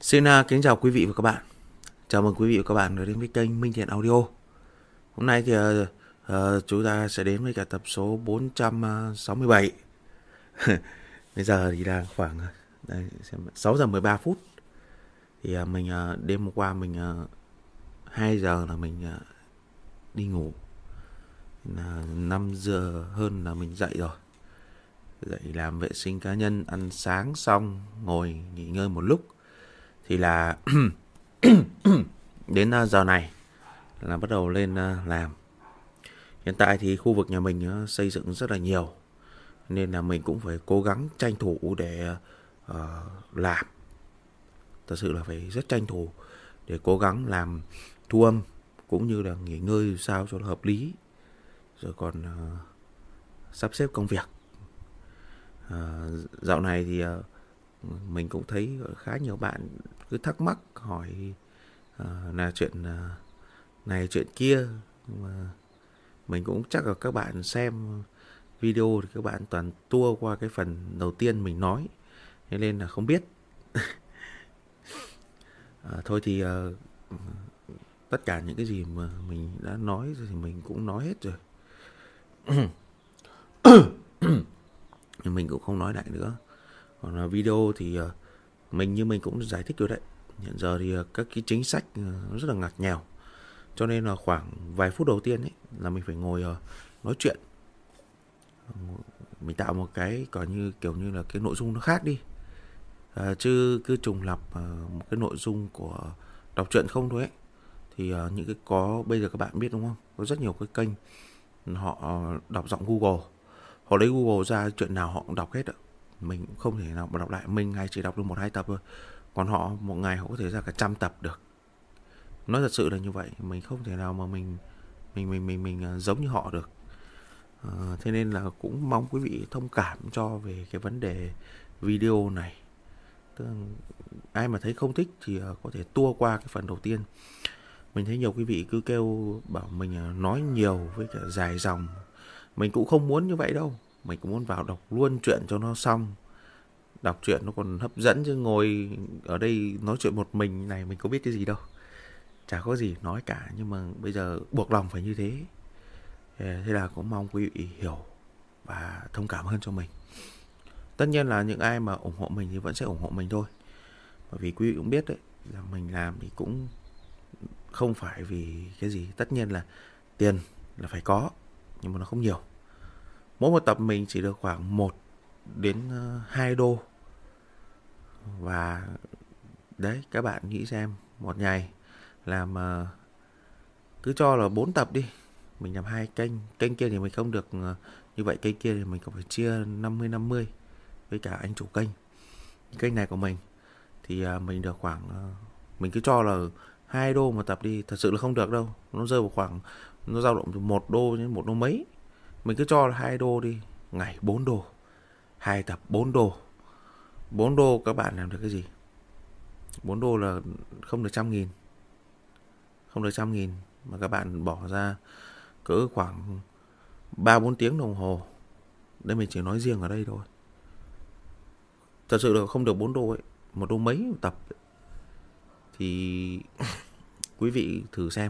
Kính chào quý vị và các bạn. Chào mừng quý vị và các bạn đến với kênh Minh Thiện Audio. Hôm nay thì chúng ta sẽ đến với cả tập số 467. Bây giờ thì là khoảng 6 giờ 13 phút. Thì mình đêm hôm qua mình 2 giờ là mình đi ngủ. 5 giờ hơn là mình dậy rồi. Dậy làm vệ sinh cá nhân, ăn sáng xong, ngồi nghỉ ngơi một lúc. Thì là đến giờ này là bắt đầu lên làm. Hiện tại thì khu vực nhà mình xây dựng rất là nhiều, nên là mình cũng phải cố gắng tranh thủ để làm. Thật sự là phải rất tranh thủ để cố gắng làm thu âm, cũng như là nghỉ ngơi sao cho nó hợp lý. Rồi còn sắp xếp công việc. Dạo này thì mình cũng thấy khá nhiều bạn cứ thắc mắc hỏi là chuyện này chuyện kia, mà mình cũng chắc là các bạn xem video thì các bạn toàn tua qua cái phần đầu tiên mình nói, nên là không biết. Thôi thì tất cả những cái gì mà mình đã nói thì mình cũng nói hết rồi. Nhưng mình cũng không nói lại nữa. Còn là video thì mình cũng giải thích rồi đấy. Hiện giờ thì các cái chính sách nó rất là ngặt nghèo, cho nên là khoảng vài phút đầu tiên ấy là mình phải ngồi nói chuyện. Mình tạo một cái coi như kiểu như là cái nội dung nó khác đi, chứ cứ trùng lặp một cái nội dung của đọc truyện không thôi ấy. Thì những cái có bây giờ các bạn biết đúng không, có rất nhiều cái kênh họ đọc giọng Google, họ lấy Google ra chuyện nào họ cũng đọc hết ạ. Mình cũng không thể nào mà đọc lại, mình hay chỉ đọc được 1-2 tập thôi, còn họ một ngày họ có thể ra cả 100 tập được. Nói thật sự là như vậy, mình không thể nào mà mình giống như họ được. Thế nên là cũng mong quý vị thông cảm cho về cái vấn đề video này. Tức là ai mà thấy không thích thì có thể tua qua cái phần đầu tiên. Mình thấy nhiều quý vị cứ kêu bảo mình nói nhiều với cả dài dòng. Mình cũng không muốn như vậy đâu. Mình cũng muốn vào đọc luôn chuyện cho nó xong. Đọc truyện nó còn hấp dẫn, chứ ngồi ở đây nói chuyện một mình này mình có biết cái gì đâu. Chả có gì nói cả, nhưng mà bây giờ buộc lòng phải như thế. Thế là cũng mong quý vị hiểu và thông cảm hơn cho mình. Tất nhiên là những ai mà ủng hộ mình thì vẫn sẽ ủng hộ mình thôi. Bởi vì quý vị cũng biết đấy, là mình làm thì cũng không phải vì cái gì. Tất nhiên là tiền là phải có, nhưng mà nó không nhiều. Mỗi một tập mình chỉ được khoảng 1 đến 2 đô. Và đấy, các bạn nghĩ xem, một ngày làm cứ cho là 4 tập đi, mình làm 2 kênh. Kênh kia thì mình không được như vậy, kênh kia thì mình còn phải chia 50-50 với cả anh chủ kênh. Kênh này của mình thì mình được khoảng mình cứ cho là 2 đô một tập đi. Thật sự là không được đâu, nó rơi vào khoảng, nó dao động từ 1 đô đến 1 đô mấy. Mình cứ cho là 2 đô đi, ngày 4 đô, 2 tập 4 đô. 4 đô các bạn làm được cái gì? 4 đô là không được 100.000. Không được 100.000 mà các bạn bỏ ra cỡ khoảng 3-4 tiếng đồng hồ. Đây mình chỉ nói riêng ở đây thôi. Thật sự là không được 4 đô ấy, 1 đô mấy một tập ấy. Thì quý vị thử xem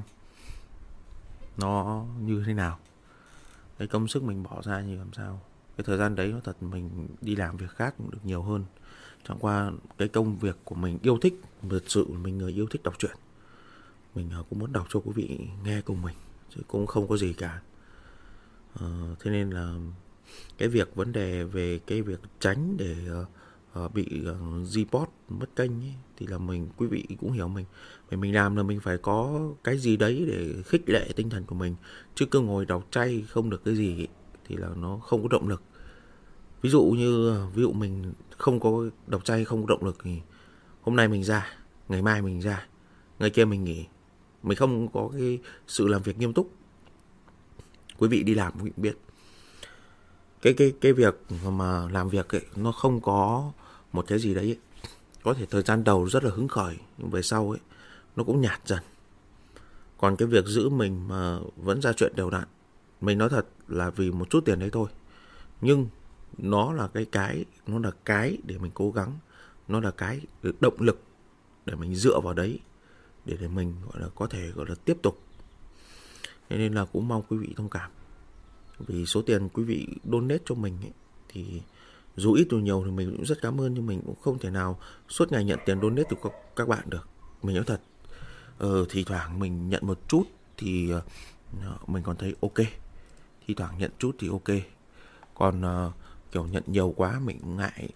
nó như thế nào. Cái công sức mình bỏ ra như làm sao. Cái thời gian đấy nó thật mình đi làm việc khác cũng được nhiều hơn. Chẳng qua cái công việc của mình yêu thích, thật sự mình người yêu thích đọc truyện. Mình cũng muốn đọc cho quý vị nghe cùng mình, chứ cũng không có gì cả. Thế nên là cái việc vấn đề về cái việc tránh để bị report mất kênh ấy, thì là quý vị cũng hiểu mình. Mình làm là mình phải có cái gì đấy để khích lệ tinh thần của mình, chứ cứ ngồi đọc chay không được cái gì ấy, thì là nó không có động lực. Ví dụ mình không có đọc chay, không có động lực thì hôm nay mình ra, ngày mai mình ra, ngày kia mình nghỉ. Mình không có cái sự làm việc nghiêm túc. Quý vị đi làm quý vị biết. Cái việc mà làm việc ấy, nó không có một cái gì đấy ấy. Có thể thời gian đầu rất là hứng khởi, nhưng về sau ấy nó cũng nhạt dần. Còn cái việc giữ mình mà vẫn ra chuyện đều đặn, mình nói thật là vì một chút tiền đấy thôi. Nhưng nó là cái để mình cố gắng. Nó là cái động lực để mình dựa vào đấy để mình gọi là có thể gọi là tiếp tục. Thế nên là cũng mong quý vị thông cảm. Vì số tiền quý vị donate cho mình ấy, thì dù ít dù nhiều thì mình cũng rất cảm ơn, nhưng mình cũng không thể nào suốt ngày nhận tiền donate từ các bạn được. Mình nói thật, thì thoảng mình nhận một chút thì mình còn thấy ok. Thì thoảng nhận chút thì ok. Còn kiểu nhận nhiều quá mình cũng ngại.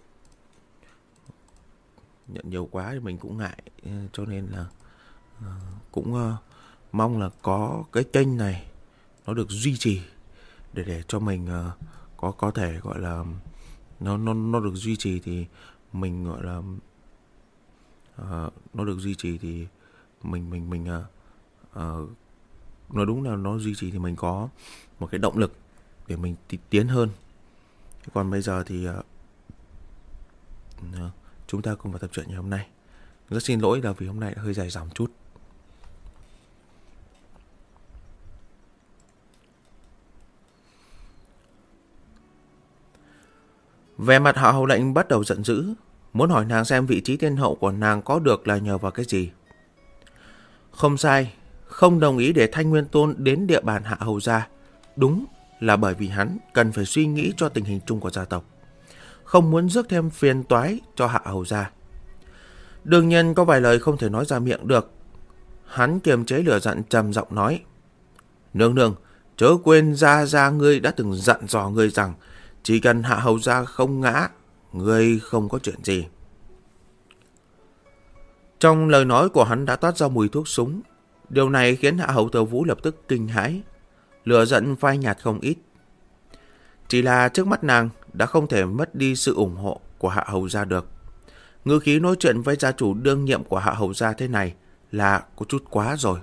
Nhận nhiều quá thì mình cũng ngại. Cho nên là cũng mong là có cái kênh này nó được duy trì để cho mình có thể gọi là nó được duy trì thì mình gọi là nó được duy trì thì mình nói đúng là nó duy trì thì mình có một cái động lực để mình tiến hơn. Còn bây giờ thì chúng ta cùng vào tập truyện ngày hôm nay. Rất xin lỗi là vì hôm nay đã hơi dài dòng chút. Về mặt Hạ Hầu Lệnh bắt đầu giận dữ, muốn hỏi nàng xem vị trí thiên hậu của nàng có được là nhờ vào cái gì. Không sai, không đồng ý để Thanh Nguyên Tôn đến địa bàn Hạ Hầu gia, đúng là bởi vì hắn cần phải suy nghĩ cho tình hình chung của gia tộc, không muốn rước thêm phiền toái cho Hạ Hầu gia. Đương nhiên có vài lời không thể nói ra miệng được. Hắn kiềm chế lửa giận trầm giọng nói: Nương nương, chớ quên gia ngươi đã từng dặn dò ngươi rằng chỉ cần Hạ Hầu gia không ngã, ngươi không có chuyện gì. Trong lời nói của hắn đã toát ra mùi thuốc súng. Điều này khiến Hạ Hầu Thừa Vũ lập tức kinh hãi, lửa giận phai nhạt không ít. Chỉ là trước mắt nàng đã không thể mất đi sự ủng hộ của Hạ Hầu gia được. Ngữ khí nói chuyện với gia chủ đương nhiệm của Hạ Hầu gia thế này là có chút quá rồi.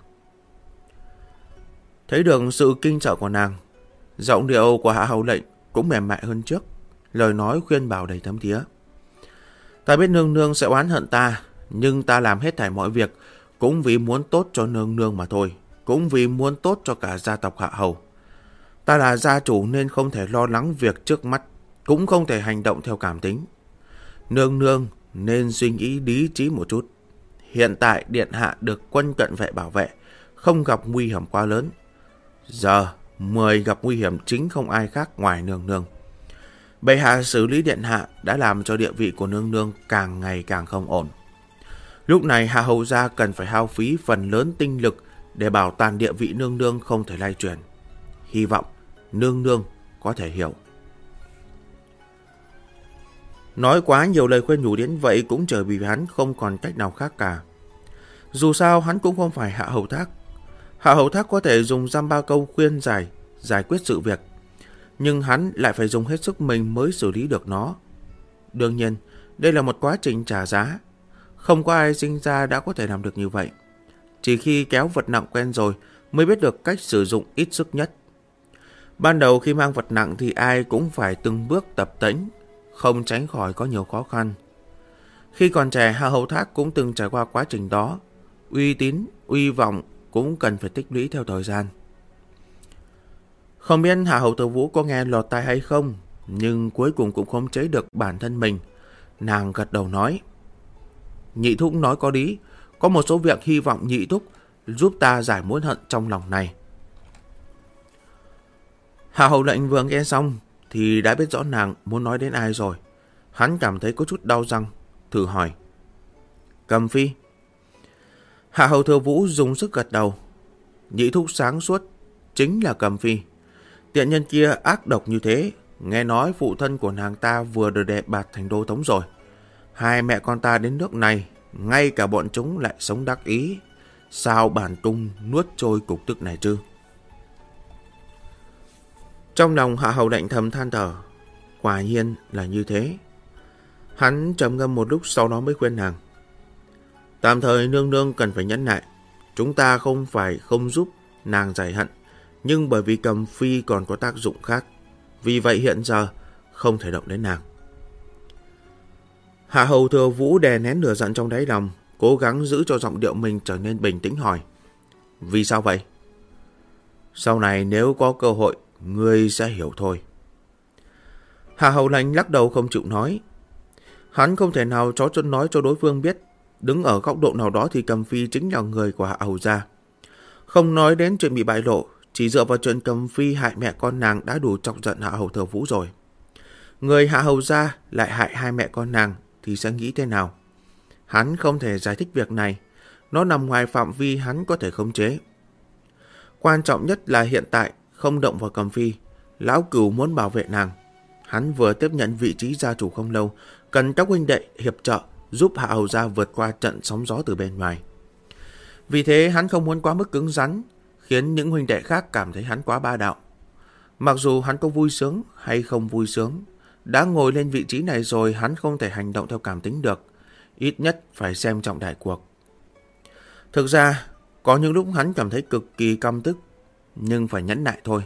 Thấy được sự kinh sợ của nàng, giọng điệu của Hạ Hầu Lệnh cũng mềm mại hơn trước, lời nói khuyên bảo đầy thấm thía. Ta biết nương nương sẽ oán hận ta, nhưng ta làm hết thảy mọi việc cũng vì muốn tốt cho nương nương mà thôi, cũng vì muốn tốt cho cả gia tộc Hạ Hầu. Ta là gia chủ nên không thể lo lắng việc trước mắt, cũng không thể hành động theo cảm tính. Nương nương nên suy nghĩ lý trí một chút. Hiện tại điện hạ được quân cận vệ bảo vệ, không gặp nguy hiểm quá lớn. Giờ người gặp nguy hiểm chính không ai khác ngoài nương nương. Bệ hạ xử lý điện hạ đã làm cho địa vị của nương nương càng ngày càng không ổn. Lúc này Hạ Hầu gia cần phải hao phí phần lớn tinh lực để bảo toàn địa vị nương nương không thể lay chuyển. Hy vọng nương nương có thể hiểu. Nói quá nhiều lời khuyên nhủ đến vậy cũng trở vì hắn không còn cách nào khác cả. Dù sao hắn cũng không phải Hạ Hầu Thác. Hạ Hầu Thác có thể dùng dăm ba câu khuyên giải quyết sự việc, nhưng hắn lại phải dùng hết sức mình mới xử lý được nó. Đương nhiên, đây là một quá trình trả giá. Không có ai sinh ra đã có thể làm được như vậy. Chỉ khi kéo vật nặng quen rồi mới biết được cách sử dụng ít sức nhất. Ban đầu khi mang vật nặng thì ai cũng phải từng bước tập tễnh, không tránh khỏi có nhiều khó khăn. Khi còn trẻ, Hạ Hầu Thác cũng từng trải qua quá trình đó. Uy tín, uy vọng cũng cần phải tích lũy theo thời gian. Không biết Hạ Hầu Thừa Vũ có nghe lọt tai hay không, nhưng cuối cùng cũng khống chế được bản thân mình. Nàng gật đầu nói: Nhị thúc nói có lý, có một số việc hy vọng nhị thúc giúp ta giải mối hận trong lòng này. Hạ Hầu Lệnh vừa nghe xong thì đã biết rõ nàng muốn nói đến ai rồi. Hắn cảm thấy có chút đau răng, thử hỏi: Cầm Phi? Hạ Hầu Thừa Vũ dùng sức gật đầu. Nhị thúc sáng suốt, chính là Cầm Phi. Tiện nhân kia ác độc như thế, nghe nói phụ thân của nàng ta vừa được đề bạt thành đô thống rồi. Hai mẹ con ta đến nước này, ngay cả bọn chúng lại sống đắc ý. Sao bản tung nuốt trôi cục tức này chứ? Trong lòng Hạ Hầu Lệnh thầm than thở, quả nhiên là như thế. Hắn trầm ngâm một lúc sau đó mới khuyên nàng: Tạm thời nương nương cần phải nhẫn nại. Chúng ta không phải không giúp nàng giải hận, nhưng bởi vì Cầm Phi còn có tác dụng khác, vì vậy hiện giờ không thể động đến nàng. Hạ Hầu Thừa Vũ đè nén lửa giận trong đáy lòng, cố gắng giữ cho giọng điệu mình trở nên bình tĩnh hỏi: Vì sao vậy? Sau này nếu có cơ hội, ngươi sẽ hiểu thôi. Hạ Hầu Lệnh lắc đầu không chịu nói. Hắn không thể nào nói cho đối phương biết Đứng ở góc độ nào đó thì Cầm Phi chính là người của Hạ Hầu gia. Không nói đến chuyện bị bại lộ, chỉ dựa vào chuyện Cầm Phi hại mẹ con nàng đã đủ chọc giận Hạ Hầu Thừa Vũ rồi. Người Hạ Hầu gia lại hại hai mẹ con nàng thì sẽ nghĩ thế nào? Hắn không thể giải thích việc này, nó nằm ngoài phạm vi hắn có thể khống chế. Quan trọng nhất là hiện tại không động vào Cầm Phi, lão Cửu muốn bảo vệ nàng. Hắn vừa tiếp nhận vị trí gia chủ không lâu, cần các huynh đệ hiệp trợ giúp Hạ Hầu gia vượt qua trận sóng gió từ bên ngoài. Vì thế hắn không muốn quá mức cứng rắn, khiến những huynh đệ khác cảm thấy hắn quá ba đạo. Mặc dù hắn có vui sướng hay không vui sướng, đã ngồi lên vị trí này rồi hắn không thể hành động theo cảm tính được, ít nhất phải xem trọng đại cuộc. Thực ra, có những lúc hắn cảm thấy cực kỳ căm tức, nhưng phải nhẫn nại thôi.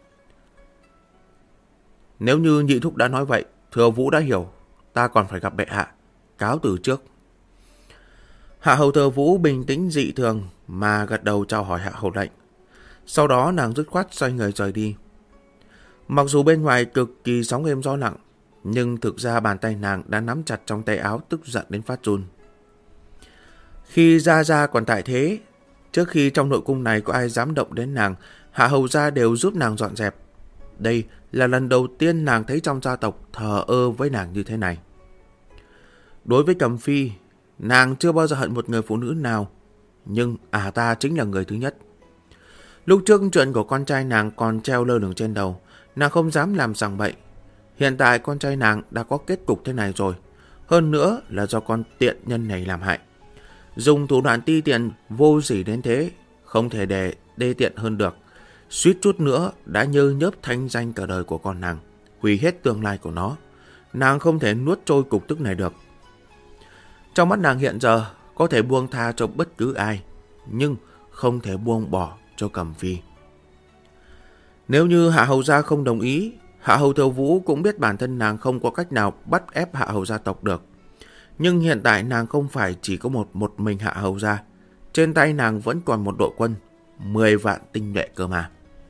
Nếu như nhị thúc đã nói vậy, Thừa Vũ đã hiểu, ta còn phải gặp bệ hạ, cáo từ trước. Hạ Hầu Thừa Vũ bình tĩnh dị thường mà gật đầu chào hỏi Hạ Hầu lệnh. Sau đó nàng dứt khoát xoay người rời đi. Mặc dù bên ngoài cực kỳ sóng êm gió lặng, nhưng thực ra bàn tay nàng đã nắm chặt trong tay áo tức giận đến phát run. Khi Gia Gia còn tại thế, trước khi trong nội cung này có ai dám động đến nàng, Hạ Hầu gia đều giúp nàng dọn dẹp. Đây là lần đầu tiên nàng thấy trong gia tộc thờ ơ với nàng như thế này. Đối với Cầm Phi, nàng chưa bao giờ hận một người phụ nữ nào, nhưng ta chính là người thứ nhất. Lúc trước chuyện của con trai nàng còn treo lơ lửng trên đầu, nàng không dám làm sằng bậy. Hiện tại con trai nàng đã có kết cục thế này rồi, hơn nữa là do con tiện nhân này làm hại. Dùng thủ đoạn ti tiện vô sỉ đến thế, không thể để đê tiện hơn được. Suýt chút nữa đã nhơ nhớp thanh danh cả đời của con nàng, hủy hết tương lai của nó. Nàng không thể nuốt trôi cục tức này được. Trong mắt nàng hiện giờ có thể buông tha cho bất cứ ai, nhưng không thể buông bỏ cho Cầm Phi. Nếu như Hạ Hầu gia không đồng ý, Hạ Hầu Thừa Vũ cũng biết bản thân nàng không có cách nào bắt ép Hạ Hầu gia tộc được. Nhưng hiện tại nàng không phải chỉ có một mình Hạ Hầu gia. Trên tay nàng vẫn còn một đội quân, 10 vạn tinh nhuệ cơ mà.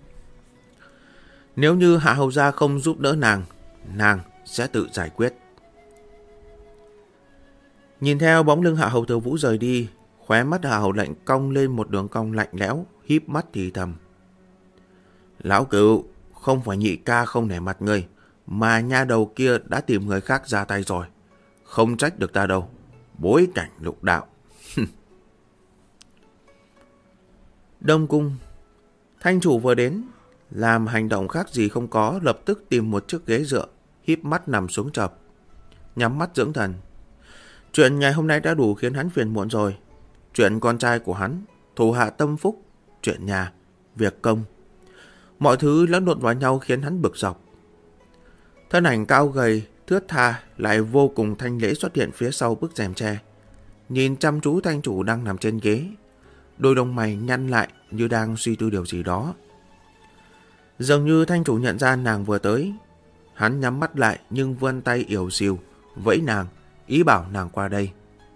Nếu như Hạ Hầu gia không giúp đỡ nàng sẽ tự giải quyết. Nhìn theo bóng lưng Hạ Hầu Thừa Vũ rời đi, khóe mắt Hạ Hầu lệnh cong lên một đường cong lạnh lẽo, híp mắt thì thầm. Lão Cửu, không phải nhị ca không nể mặt ngươi, mà nha đầu kia đã tìm người khác ra tay rồi. Không trách được ta đâu. Bối cảnh lục đạo. Đông cung. Thanh chủ vừa đến, làm hành động khác gì không có, lập tức tìm một chiếc ghế dựa, híp mắt nằm xuống chập, nhắm mắt dưỡng thần. Chuyện ngày hôm nay đã đủ khiến hắn phiền muộn rồi. Chuyện con trai của hắn, thủ hạ tâm phúc, chuyện nhà, việc công. Mọi thứ lẫn lộn vào nhau khiến hắn bực dọc. Thân ảnh cao gầy, thướt tha lại vô cùng thanh lễ xuất hiện phía sau bức rèm tre. Nhìn chăm chú thanh chủ đang nằm trên ghế, đôi lông mày nhăn lại như đang suy tư điều gì đó. Dường như thanh chủ nhận ra nàng vừa tới. Hắn nhắm mắt lại nhưng vươn tay yểu xìu vẫy nàng, ý bảo nàng qua đây.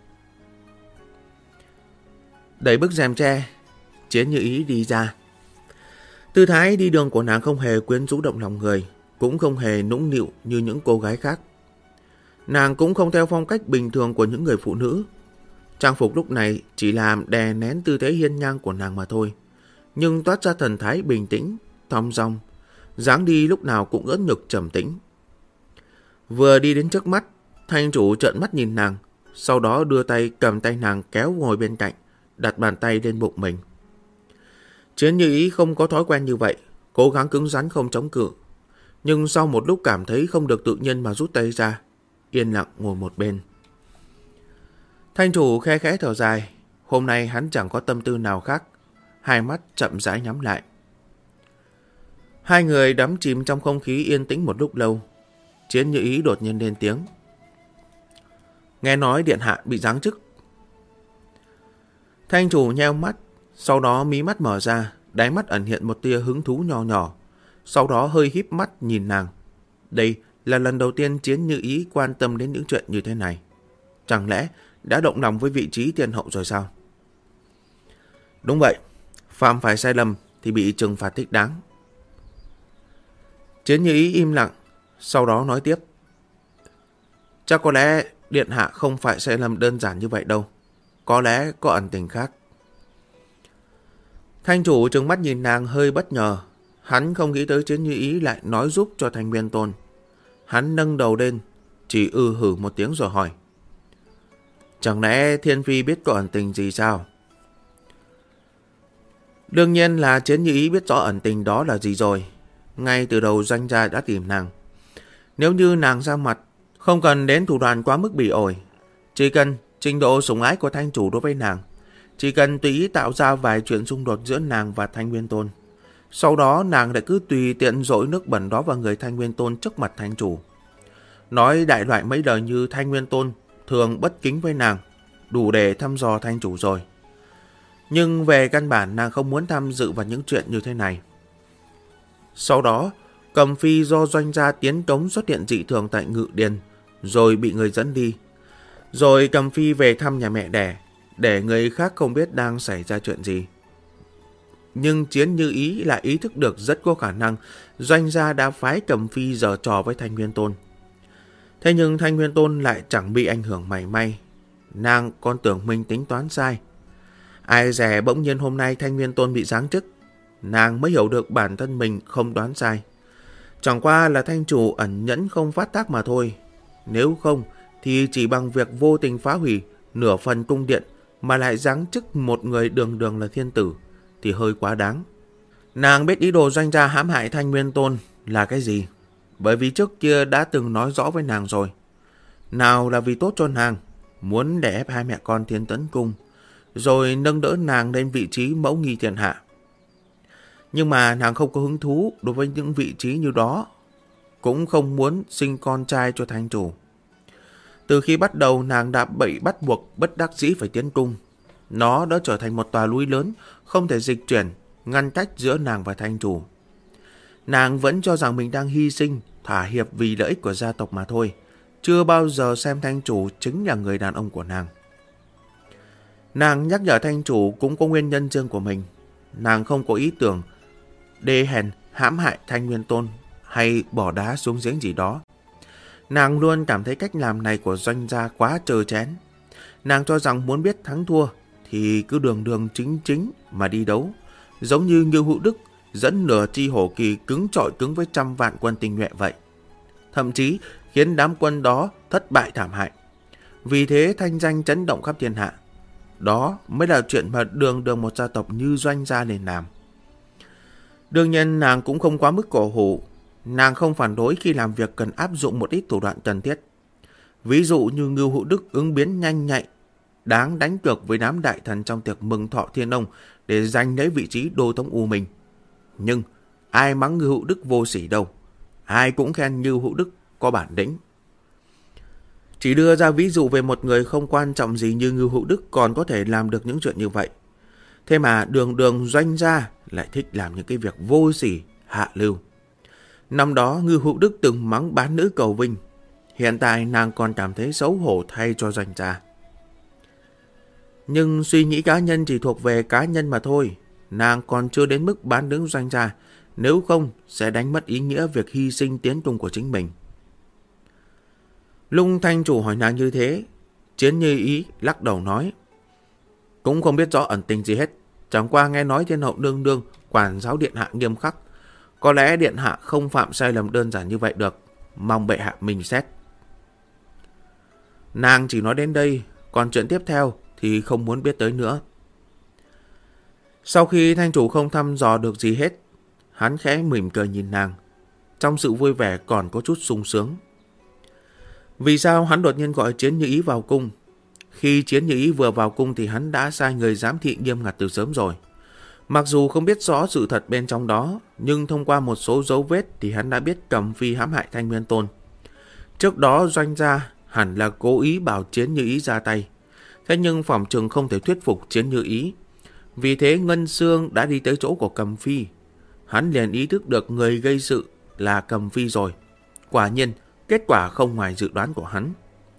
Đẩy bức rèm tre, Chiến Như Ý đi ra. Tư thái đi đường của nàng không hề quyến rũ động lòng người, cũng không hề nũng nịu như những cô gái khác. Nàng cũng không theo phong cách bình thường của những người phụ nữ. Trang phục lúc này chỉ làm đè nén tư thế hiên ngang của nàng mà thôi, nhưng toát ra thần thái bình tĩnh, thong dong, dáng đi lúc nào cũng ưỡn ngực trầm tĩnh. Vừa đi đến trước mắt, thanh chủ trợn mắt nhìn nàng, sau đó đưa tay cầm tay nàng kéo ngồi bên cạnh, đặt bàn tay lên bụng mình. Chiến Như Ý không có thói quen như vậy, cố gắng cứng rắn không chống cự, nhưng sau một lúc cảm thấy không được tự nhiên mà rút tay ra, yên lặng ngồi một bên. Thanh chủ khe khẽ thở dài, hôm nay hắn chẳng có tâm tư nào khác, hai mắt chậm rãi nhắm lại. Hai người đắm chìm trong không khí yên tĩnh một lúc lâu. Chiến Như Ý đột nhiên lên tiếng. Nghe nói điện hạ bị giáng chức. Thanh chủ nheo mắt, sau đó mí mắt mở ra, đáy mắt ẩn hiện một tia hứng thú nho nhỏ, sau đó hơi híp mắt nhìn nàng. Đây là lần đầu tiên Chiến Như Ý quan tâm đến những chuyện như thế này. Chẳng lẽ đã động lòng với vị trí tiên hậu rồi sao? Đúng vậy, phạm phải sai lầm thì bị trừng phạt thích đáng. Chiến Như Ý im lặng, sau đó nói tiếp. Chắc có lẽ điện hạ không phải sai lầm đơn giản như vậy đâu. có lẽ có ẩn tình khác. Thanh chủ trừng mắt nhìn nàng hơi bất ngờ. Hắn không nghĩ tới Chiến Như Ý lại nói giúp cho Thanh Nguyên Tôn. Hắn nâng đầu lên, chỉ hử một tiếng rồi hỏi. Chẳng lẽ Thiên Phi biết có ẩn tình gì sao? Đương nhiên là Chiến Như Ý biết rõ ẩn tình đó là gì rồi. Ngay từ đầu Doanh gia đã tìm nàng. Nếu như nàng ra mặt, không cần đến thủ đoạn quá mức bỉ ổi. Chỉ cần trình độ sủng ái của Thanh chủ đối với nàng. Chỉ cần tùy ý tạo ra vài chuyện xung đột giữa nàng và Thanh Nguyên Tôn. Sau đó nàng lại cứ tùy tiện dội nước bẩn đó vào người Thanh Nguyên Tôn trước mặt Thanh chủ. Nói đại loại mấy lời như Thanh Nguyên Tôn thường bất kính với nàng, đủ để thăm dò Thanh chủ rồi. Nhưng về căn bản nàng không muốn tham dự vào những chuyện như thế này. Sau đó, Cầm Phi do Doanh gia tiến cống xuất hiện dị thường tại Ngự Điền, rồi bị người dẫn đi. Rồi Cầm Phi về thăm nhà mẹ đẻ, để người khác không biết đang xảy ra chuyện gì. Nhưng Chiến Như Ý lại ý thức được rất có khả năng Doanh gia đã phái Cầm Phi giở trò với Thanh Nguyên Tôn. Thế nhưng Thanh Nguyên Tôn lại chẳng bị ảnh hưởng mảy may. Nàng còn tưởng mình tính toán sai. Ai dè bỗng nhiên hôm nay Thanh Nguyên Tôn bị giáng chức. Nàng mới hiểu được bản thân mình không đoán sai. Chẳng qua là Thanh chủ ẩn nhẫn không phát tác mà thôi. Nếu không thì chỉ bằng việc vô tình phá hủy nửa phần cung điện mà lại giáng chức một người đường đường là thiên tử thì hơi quá đáng. Nàng biết ý đồ Doanh gia hãm hại Thanh Nguyên Tôn là cái gì, bởi vì trước kia đã từng nói rõ với nàng rồi. Nào là vì tốt cho nàng, muốn để ép hai mẹ con Thiên Tấn Cung, rồi nâng đỡ nàng lên vị trí mẫu nghi thiên hạ. Nhưng mà nàng không có hứng thú đối với những vị trí như đó, cũng không muốn sinh con trai cho Thanh chủ. Từ khi bắt đầu nàng đã bị bắt buộc bất đắc dĩ phải tiến cung. Nó đã trở thành một tòa núi lớn, không thể dịch chuyển, ngăn cách giữa nàng và Thanh chủ. Nàng vẫn cho rằng mình đang hy sinh, thỏa hiệp vì lợi ích của gia tộc mà thôi. Chưa bao giờ xem Thanh chủ chính là người đàn ông của nàng. Nàng nhắc nhở Thanh chủ cũng có nguyên nhân riêng của mình. Nàng không có ý tưởng đê hèn hãm hại Thanh Nguyên Tôn hay bỏ đá xuống giếng gì đó. Nàng luôn cảm thấy cách làm này của Doanh gia quá trơ chén. Nàng cho rằng muốn biết thắng thua thì cứ đường đường chính chính mà đi đấu. Giống như Ngưu Hữu Đức dẫn nửa chi hổ kỳ cứng chọi cứng với 100 vạn quân tinh nhuệ vậy. Thậm chí khiến đám quân đó thất bại thảm hại. Vì thế thanh danh chấn động khắp thiên hạ. Đó mới là chuyện mà đường đường một gia tộc như Doanh gia nên làm. Đương nhiên nàng cũng không quá mức cổ hủ. Nàng không phản đối khi làm việc cần áp dụng một ít thủ đoạn cần thiết. Ví dụ như Ngưu Hữu Đức ứng biến nhanh nhạy, đáng đánh cược với đám đại thần trong tiệc mừng thọ Thiên Ông để giành lấy vị trí đô thống U Minh. Nhưng ai mắng Ngưu Hữu Đức vô sỉ đâu. Ai cũng khen Ngưu Hữu Đức có bản lĩnh. Chỉ đưa ra ví dụ về một người không quan trọng gì như Ngưu Hữu Đức còn có thể làm được những chuyện như vậy. Thế mà đường đường Doanh gia lại thích làm những cái việc vô sỉ, hạ lưu. Năm đó Ngưu Hữu Đức từng mắng bán nữ cầu vinh. Hiện tại nàng còn cảm thấy xấu hổ thay cho Doanh gia. Nhưng suy nghĩ cá nhân chỉ thuộc về cá nhân mà thôi. Nàng còn chưa đến mức bán đứng Doanh gia. Nếu không sẽ đánh mất ý nghĩa việc hy sinh tiến công của chính mình. Lung Thanh chủ hỏi nàng như thế, Chiến Như Ý lắc đầu nói. Cũng không biết rõ ẩn tình gì hết. Chẳng qua nghe nói Thiên hậu nương nương quản giáo điện hạ nghiêm khắc. Có lẽ điện hạ không phạm sai lầm đơn giản như vậy được. Mong bệ hạ mình xét. Nàng chỉ nói đến đây, còn chuyện tiếp theo thì không muốn biết tới nữa. Sau khi Thanh chủ không thăm dò được gì hết, hắn khẽ mỉm cười nhìn nàng. Trong sự vui vẻ còn có chút sung sướng. Vì sao hắn đột nhiên gọi Chiến Như Ý vào cung? Khi Chiến Như Ý vừa vào cung thì hắn đã sai người giám thị nghiêm ngặt từ sớm rồi. Mặc dù không biết rõ sự thật bên trong đó, nhưng thông qua một số dấu vết thì hắn đã biết Cầm Phi hãm hại Thanh Nguyên Tôn. Trước đó Doanh gia hẳn là cố ý bảo Chiến Như Ý ra tay. Thế nhưng phỏng chừng không thể thuyết phục Chiến Như Ý. Vì thế Ngân Xương đã đi tới chỗ của Cầm Phi. Hắn liền ý thức được người gây sự là Cầm Phi rồi. Quả nhiên, kết quả không ngoài dự đoán của hắn.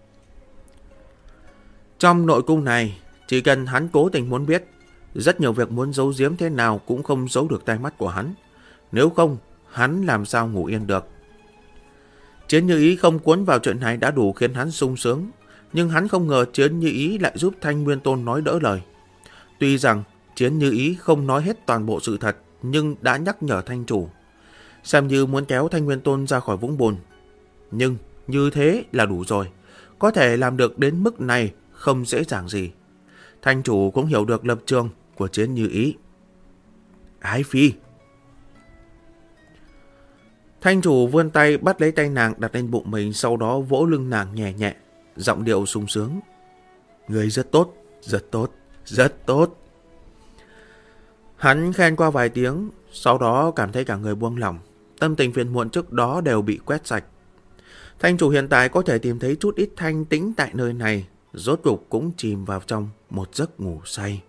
Trong nội cung này, chỉ cần hắn cố tình muốn biết, rất nhiều việc muốn giấu giếm thế nào cũng không giấu được tai mắt của hắn. Nếu không, hắn làm sao ngủ yên được. Chiến Như Ý không cuốn vào chuyện này đã đủ khiến hắn sung sướng. Nhưng hắn không ngờ Chiến Như Ý lại giúp Thanh Nguyên Tôn nói đỡ lời. Tuy rằng Chiến Như Ý không nói hết toàn bộ sự thật, nhưng đã nhắc nhở Thanh chủ, xem như muốn kéo Thanh Nguyên Tôn ra khỏi vũng bùn. Nhưng như thế là đủ rồi. Có thể làm được đến mức này không dễ dàng gì. Thanh chủ cũng hiểu được lập trường của Chiến Như Ý. Ái phi. Thanh chủ vươn tay bắt lấy tay nàng đặt lên bụng mình, sau đó vỗ lưng nàng nhẹ nhẹ, giọng điệu sung sướng. Người rất tốt, rất tốt, rất tốt. Hắn khen qua vài tiếng, sau đó cảm thấy cả người buông lỏng. Tâm tình phiền muộn trước đó đều bị quét sạch. Thanh chủ hiện tại có thể tìm thấy chút ít thanh tĩnh tại nơi này, rốt cục cũng chìm vào trong một giấc ngủ say.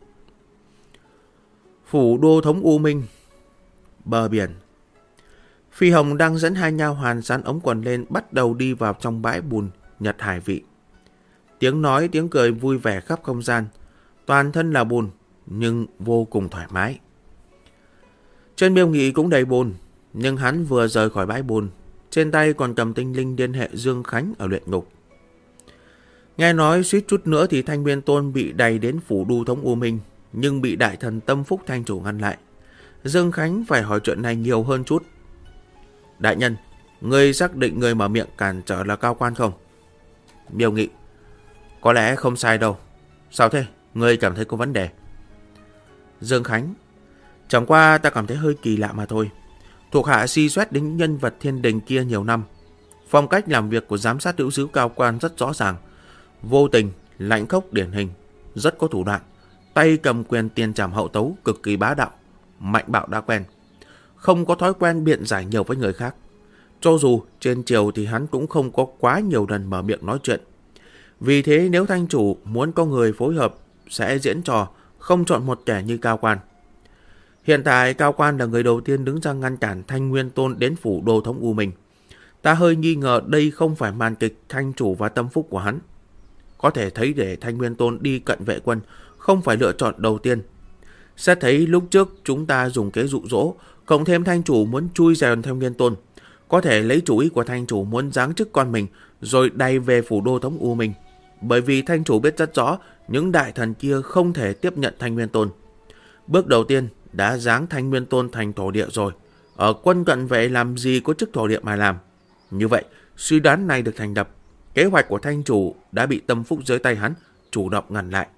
Phủ đô thống U Minh. Bờ biển. Phi Hồng đang dẫn hai nha hoàn dán ống quần lên bắt đầu đi vào trong bãi bùn Nhật Hải vị. Tiếng nói tiếng cười vui vẻ khắp không gian, toàn thân là bùn nhưng vô cùng thoải mái. Trên Miêu Nghị cũng đầy bùn, nhưng hắn vừa rời khỏi bãi bùn, trên tay còn cầm tinh linh liên hệ Dương Khánh ở luyện ngục. Nghe nói suýt chút nữa thì Thanh Nguyên Tôn bị đày đến phủ đô thống U Minh, nhưng bị đại thần Tâm Phúc Thanh chủ ngăn lại. Dương Khánh phải hỏi chuyện này nhiều hơn chút. Đại nhân, ngươi xác định người mở miệng cản trở là Cao Quan không? Miêu Nghị, có lẽ không sai đâu. Sao thế? Ngươi cảm thấy có vấn đề? Dương Khánh, chẳng qua ta cảm thấy hơi kỳ lạ mà thôi. Thuộc hạ suy xét đến nhân vật thiên đình kia nhiều năm. Phong cách làm việc của giám sát hữu sứ Cao Quan rất rõ ràng. Vô tình, lãnh khốc điển hình, rất có thủ đoạn. Tay cầm quyền tiền trảm hậu tấu, cực kỳ bá đạo, mạnh bạo đã quen. Không có thói quen biện giải nhiều với người khác. Cho dù trên triều thì hắn cũng không có quá nhiều lần mở miệng nói chuyện. Vì thế nếu Thanh chủ muốn có người phối hợp, sẽ diễn trò, không chọn một kẻ như Cao Quan. Hiện tại Cao Quan là người đầu tiên đứng ra ngăn cản Thanh Nguyên Tôn đến phủ đô thống U Minh. Ta hơi nghi ngờ đây không phải màn kịch Thanh chủ và tâm phúc của hắn. Có thể thấy để Thanh Nguyên Tôn đi cận vệ quân không phải lựa chọn đầu tiên. Xét thấy lúc trước chúng ta dùng kế dụ dỗ, cộng thêm Thanh chủ muốn chui rèn theo Nguyên Tôn, có thể lấy chủ ý của Thanh chủ muốn giáng chức con mình rồi đày về phủ đô thống U Minh. Bởi vì Thanh chủ biết rất rõ những đại thần kia không thể tiếp nhận Thanh Nguyên Tôn. Bước đầu tiên đã giáng Thanh Nguyên Tôn thành thổ địa rồi. Ở quân cận vệ làm gì có chức thổ địa mà làm. Như vậy, suy đoán này được thành lập. Kế hoạch của Thanh chủ đã bị Tâm Phúc dưới tay hắn chủ động ngăn lại.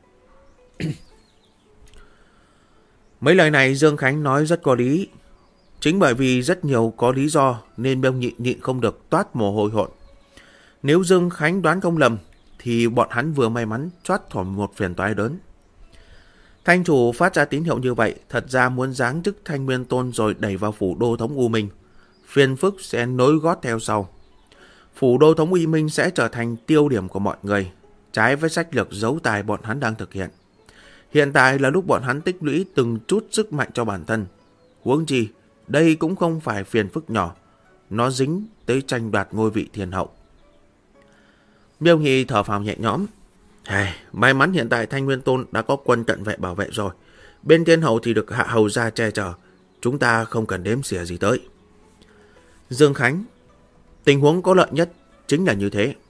Mấy lời này Dương Khánh nói rất có lý. Chính bởi vì rất nhiều có lý do nên Miêu Nghị nhịn không được toát mồ hôi hột. Nếu Dương Khánh đoán không lầm thì bọn hắn vừa may mắn thoát khỏi một phiền toái lớn. Thanh chủ phát ra tín hiệu như vậy, thật ra muốn giáng chức Thanh Nguyên Tôn rồi đẩy vào phủ đô thống U Minh. Phiền phức sẽ nối gót theo sau. Phủ đô thống U Minh sẽ trở thành tiêu điểm của mọi người, trái với sách lược giấu tài bọn hắn đang thực hiện. Hiện tại là lúc bọn hắn tích lũy từng chút sức mạnh cho bản thân. Huống chi, đây cũng không phải phiền phức nhỏ, nó dính tới tranh đoạt ngôi vị thiên hậu. Miêu Nghị thở phào nhẹ nhõm. May mắn hiện tại Thanh Nguyên Tôn đã có quân cận vệ bảo vệ rồi. Bên thiên hậu thì được hạ hầu ra che chở. Chúng ta không cần đếm xỉa gì tới. Dương Khánh, tình huống có lợi nhất chính là như thế.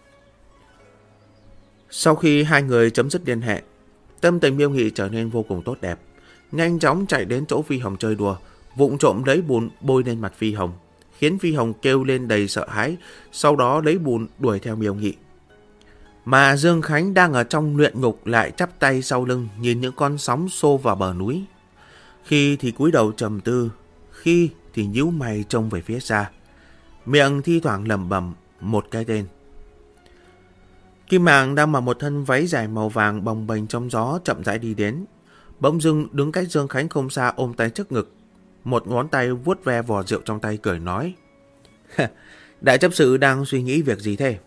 Sau khi hai người chấm dứt liên hệ, tâm tình Miêu Nghị trở nên vô cùng tốt đẹp. Nhanh chóng chạy đến chỗ Phi Hồng chơi đùa, vụng trộm lấy bùn bôi lên mặt Phi Hồng, khiến Phi Hồng kêu lên đầy sợ hãi, sau đó lấy bùn đuổi theo Miêu Nghị. Mà Dương Khánh đang ở trong luyện ngục lại chắp tay sau lưng nhìn những con sóng xô vào bờ núi. Khi thì cúi đầu trầm tư, khi thì nhíu mày trông về phía xa, miệng thi thoảng lẩm bẩm một cái tên. Kim Màng đang mặc một thân váy dài màu vàng bồng bềnh trong gió chậm rãi đi đến. Bỗng dưng đứng cách Dương Khánh không xa ôm tay trước ngực, một ngón tay vuốt ve vò rượu trong tay cười nói. Đại chấp sự đang suy nghĩ việc gì thế?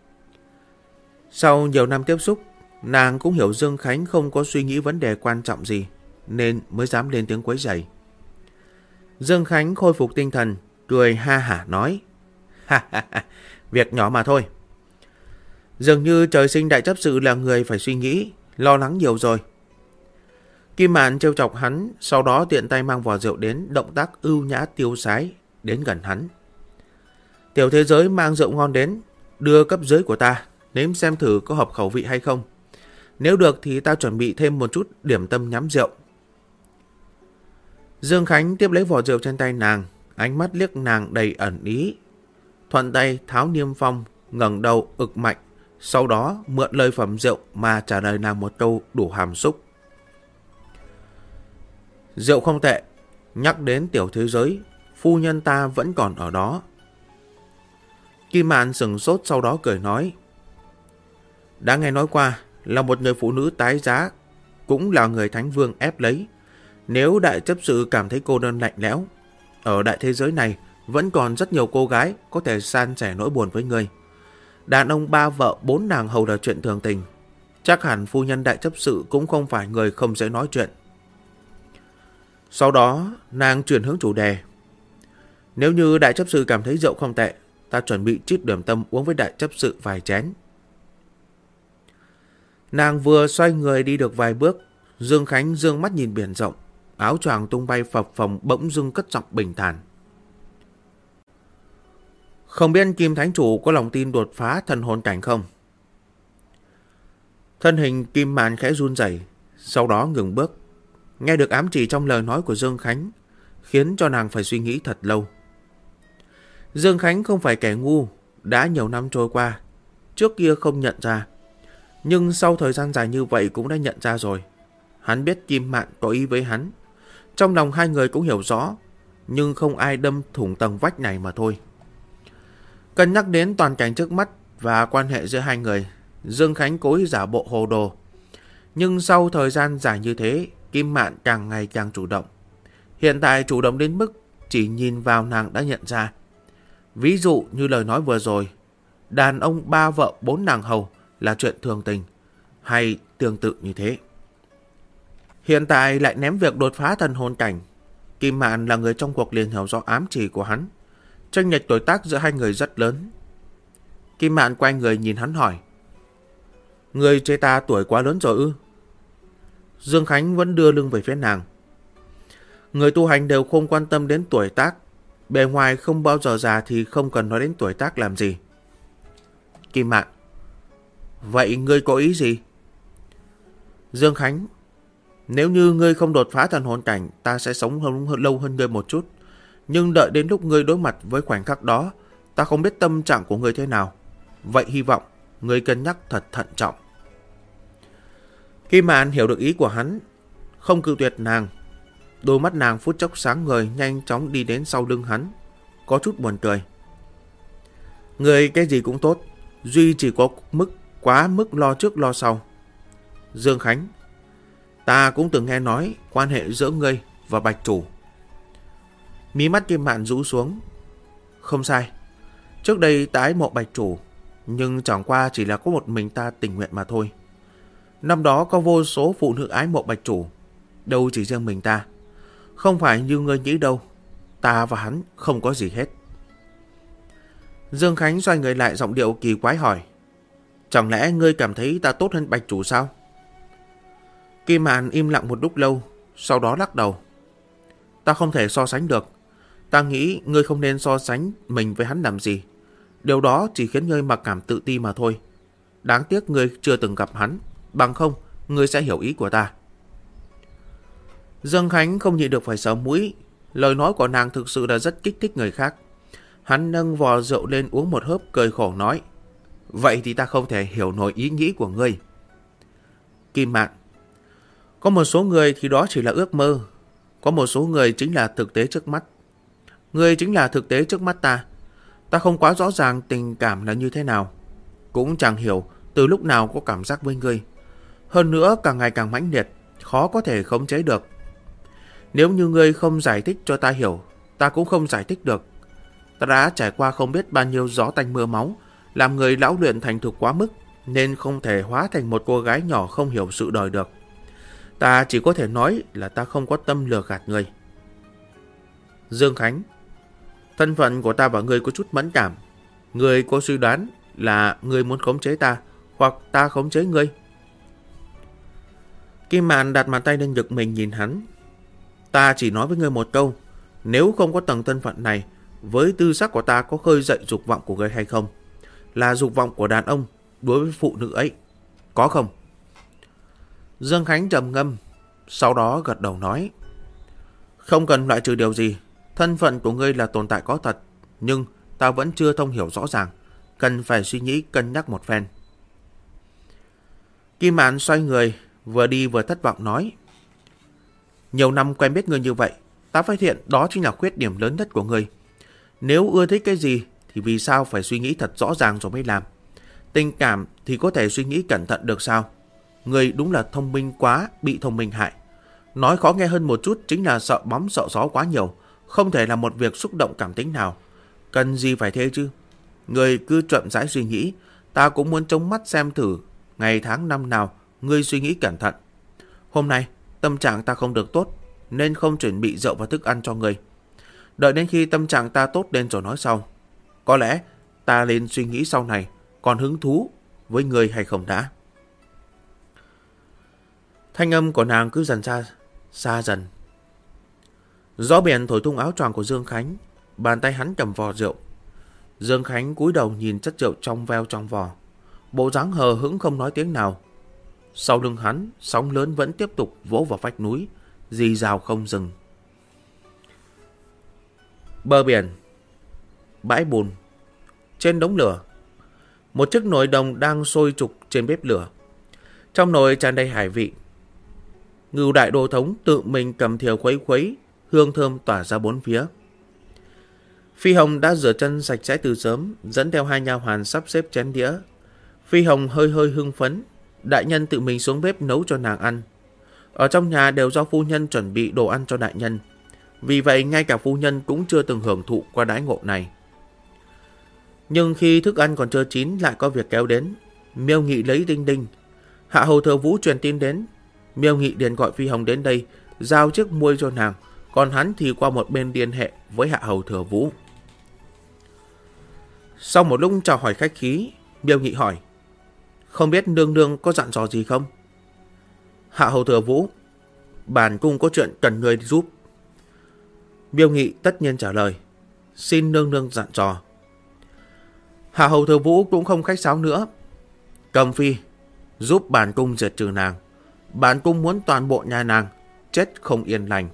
Sau nhiều năm tiếp xúc, nàng cũng hiểu Dương Khánh không có suy nghĩ vấn đề quan trọng gì, nên mới dám lên tiếng quấy rầy. Dương Khánh khôi phục tinh thần, cười ha hả nói. Việc nhỏ mà thôi. Dường như trời sinh đại chấp sự là người phải suy nghĩ, lo lắng nhiều rồi. Kim Mạn trêu chọc hắn, sau đó tiện tay mang vò rượu đến, động tác ưu nhã tiêu sái, đến gần hắn. Tiểu thế giới mang rượu ngon đến, đưa cấp dưới của ta, nếm xem thử có hợp khẩu vị hay không. Nếu được thì ta chuẩn bị thêm một chút điểm tâm nhắm rượu. Dương Khánh tiếp lấy vỏ rượu trên tay nàng, ánh mắt liếc nàng đầy ẩn ý. Thuận tay tháo niêm phong, ngẩng đầu ực mạnh, sau đó mượn lời phẩm rượu mà trả lời nàng một câu đủ hàm xúc. Rượu không tệ, nhắc đến tiểu thế giới, phu nhân ta vẫn còn ở đó. Kim Mạn sừng sốt, sau đó cười nói. Đã nghe nói qua là một người phụ nữ tái giá, cũng là người Thánh Vương ép lấy. Nếu đại chấp sự cảm thấy cô đơn lạnh lẽo, ở đại thế giới này vẫn còn rất nhiều cô gái có thể san sẻ nỗi buồn với người. Đàn ông 3 vợ 4 nàng hầu là chuyện thường tình. Chắc hẳn phu nhân đại chấp sự cũng không phải người không dễ nói chuyện. Sau đó nàng chuyển hướng chủ đề. Nếu như đại chấp sự cảm thấy rượu không tệ, ta chuẩn bị trích điểm tâm uống với đại chấp sự vài chén. Nàng vừa xoay người đi được vài bước, Dương Khánh dương mắt nhìn biển rộng, áo choàng tung bay phập phồng, bỗng dưng cất giọng bình thản. Không biết Kim Thánh Chủ có lòng tin đột phá thần hồn cảnh không? Thân hình Kim Mạn khẽ run rẩy, sau đó ngừng bước. Nghe được ám chỉ trong lời nói của Dương Khánh, khiến cho nàng phải suy nghĩ thật lâu. Dương Khánh không phải kẻ ngu, đã nhiều năm trôi qua, trước kia không nhận ra. Nhưng sau thời gian dài như vậy cũng đã nhận ra rồi. Hắn biết Kim Mạn có ý với hắn. Trong lòng hai người cũng hiểu rõ, nhưng không ai đâm thủng tầng vách này mà thôi. Cân nhắc đến toàn cảnh trước mắt và quan hệ giữa hai người, Dương Khánh cố ý giả bộ hồ đồ. Nhưng sau thời gian dài như thế, Kim Mạn càng ngày càng chủ động. Hiện tại chủ động đến mức chỉ nhìn vào nàng đã nhận ra. Ví dụ như lời nói vừa rồi, đàn ông 3 vợ 4 nàng hầu là chuyện thường tình, hay tương tự như thế. Hiện tại lại ném việc đột phá thần hồn cảnh. Kim Mạn là người trong cuộc liền hiểu rõ ám chỉ của hắn. Chênh lệch tuổi tác giữa hai người rất lớn. Kim Mạn quay người nhìn hắn hỏi. Người chê ta tuổi quá lớn rồi ư? Dương Khánh vẫn đưa lưng về phía nàng. Người tu hành đều không quan tâm đến tuổi tác. Bề ngoài không bao giờ già thì không cần nói đến tuổi tác làm gì. Kim Mạn. Vậy ngươi có ý gì? Dương Khánh. Nếu như ngươi không đột phá thần hồn cảnh, ta sẽ sống lâu hơn ngươi một chút. Nhưng đợi đến lúc ngươi đối mặt với khoảnh khắc đó, ta không biết tâm trạng của ngươi thế nào. Vậy hy vọng ngươi cân nhắc thật thận trọng. Kim Mạn hiểu được ý của hắn, không cự tuyệt nàng. Đôi mắt nàng phút chốc sáng ngời, nhanh chóng đi đến sau lưng hắn, có chút buồn cười. Ngươi cái gì cũng tốt, duy chỉ có quá mức lo trước lo sau. Dương Khánh. Ta cũng từng nghe nói quan hệ giữa ngươi và Bạch Chủ. Mí mắt Kim Mạn rũ xuống. Không sai. Trước đây ta ái mộ Bạch Chủ, nhưng chẳng qua chỉ là có một mình ta tình nguyện mà thôi. Năm đó có vô số phụ nữ ái mộ Bạch Chủ, đâu chỉ riêng mình ta. Không phải như ngươi nghĩ đâu, ta và hắn không có gì hết. Dương Khánh xoay người lại, giọng điệu kỳ quái hỏi. Chẳng lẽ ngươi cảm thấy ta tốt hơn Bạch Chủ sao? Kim Mạn im lặng một lúc lâu, sau đó lắc đầu. Ta không thể so sánh được. Ta nghĩ ngươi không nên so sánh mình với hắn làm gì. Điều đó chỉ khiến ngươi mặc cảm tự ti mà thôi. Đáng tiếc ngươi chưa từng gặp hắn, bằng không ngươi sẽ hiểu ý của ta. Dương Khánh không nhịn được phải sờ mũi. Lời nói của nàng thực sự là rất kích thích người khác. Hắn nâng vò rượu lên uống một hớp, cười khổ nói. Vậy thì ta không thể hiểu nổi ý nghĩ của ngươi. Kim Mạn. Có một số người thì đó chỉ là ước mơ. Có một số người chính là thực tế trước mắt. Ngươi chính là thực tế trước mắt ta. Ta không quá rõ ràng tình cảm là như thế nào. Cũng chẳng hiểu từ lúc nào có cảm giác với ngươi. Hơn nữa càng ngày càng mãnh liệt, khó có thể khống chế được. Nếu như ngươi không giải thích cho ta hiểu, ta cũng không giải thích được. Ta đã trải qua không biết bao nhiêu gió tanh mưa máu, làm người lão luyện thành thục quá mức, nên không thể hóa thành một cô gái nhỏ không hiểu sự đời được. Ta chỉ có thể nói là ta không có tâm lừa gạt ngươi. Dương Khánh. Thân phận của ta và ngươi có chút mẫn cảm. Ngươi có suy đoán là ngươi muốn khống chế ta, hoặc ta khống chế ngươi? Kim Mạn đặt bàn tay lên ngực mình nhìn hắn. Ta chỉ nói với ngươi một câu. Nếu không có tầng thân phận này, với tư sắc của ta có khơi dậy dục vọng của ngươi hay không? Là dục vọng của đàn ông, đối với phụ nữ ấy, có không? Dương Khánh trầm ngâm, sau đó gật đầu nói, không cần loại trừ điều gì. Thân phận của ngươi là tồn tại có thật, nhưng ta vẫn chưa thông hiểu rõ ràng, cần phải suy nghĩ cân nhắc một phen. Kim Mạn xoay người, vừa đi vừa thất vọng nói, nhiều năm quen biết ngươi như vậy, ta phát hiện đó chính là khuyết điểm lớn nhất của ngươi. Nếu ưa thích cái gì thì vì sao phải suy nghĩ thật rõ ràng rồi mới làm? Tình cảm thì có thể suy nghĩ cẩn thận được sao? Ngươi đúng là thông minh quá, bị thông minh hại. Nói khó nghe hơn một chút chính là sợ bóng sợ gió quá nhiều, không thể làm một việc xúc động cảm tính nào. Cần gì phải thế chứ? Ngươi cứ chậm rãi suy nghĩ, ta cũng muốn trông mắt xem thử ngày tháng năm nào ngươi suy nghĩ cẩn thận. Hôm nay tâm trạng ta không được tốt, nên không chuẩn bị rượu và thức ăn cho ngươi. Đợi đến khi tâm trạng ta tốt lên rồi nói sau. Có lẽ ta nên suy nghĩ sau này còn hứng thú với ngươi hay không đã. Thanh âm của nàng cứ dần xa dần. Gió biển thổi tung áo choàng của Dương Khánh, bàn tay hắn cầm vò rượu. Dương Khánh cúi đầu nhìn chất rượu trong veo trong vò, bộ dáng hờ hững không nói tiếng nào. Sau lưng hắn, sóng lớn vẫn tiếp tục vỗ vào vách núi, rì rào không dừng. Bờ biển, bãi bùn, trên đống lửa, một chiếc nồi đồng đang sôi trục trên bếp lửa. Trong nồi tràn đầy hải vị. Ngưu Đại Đô Thống tự mình cầm thìa khuấy khuấy, hương thơm tỏa ra bốn phía. Phi Hồng đã rửa chân sạch sẽ từ sớm, dẫn theo hai nha hoàn sắp xếp chén đĩa. Phi Hồng hơi hưng phấn, đại nhân tự mình xuống bếp nấu cho nàng ăn. Ở trong nhà đều do phu nhân chuẩn bị đồ ăn cho đại nhân, vì vậy ngay cả phu nhân cũng chưa từng hưởng thụ qua đãi ngộ này. Nhưng khi thức ăn còn chưa chín lại có việc kéo đến. Miêu Nghị lấy đinh đinh. Hạ hầu Thừa Vũ truyền tin đến. Miêu Nghị liền gọi Phi Hồng đến đây, giao chiếc muôi cho nàng, còn hắn thì qua một bên liên hệ với Hạ hầu Thừa Vũ. Sau một lúc chào hỏi khách khí, Miêu Nghị hỏi, không biết nương nương có dặn dò gì không? Hạ hầu Thừa Vũ, bản cung có chuyện cần ngươi giúp. Miêu Nghị tất nhiên trả lời, xin nương nương dặn dò. Hạ hầu Thừa Vũ cũng không khách sáo nữa. Cầm Phi, giúp bản cung diệt trừ nàng. Bản cung muốn toàn bộ nhà nàng chết không yên lành.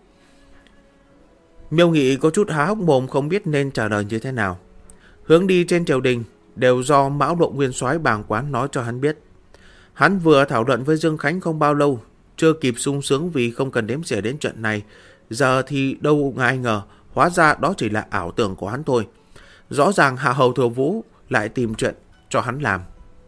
Miêu Nghị có chút há hốc mồm, không biết nên trả lời như thế nào. Hướng đi trên triều đình đều do Mão Độ Nguyên Soái bàng quán nói cho hắn biết. Hắn vừa thảo luận với Dương Khánh không bao lâu, chưa kịp sung sướng vì không cần đếm xỉa đến chuyện này. Giờ thì đâu ai ngờ, hóa ra đó chỉ là ảo tưởng của hắn thôi. Rõ ràng Hạ hầu Thừa Vũ lại tìm chuyện cho hắn làm.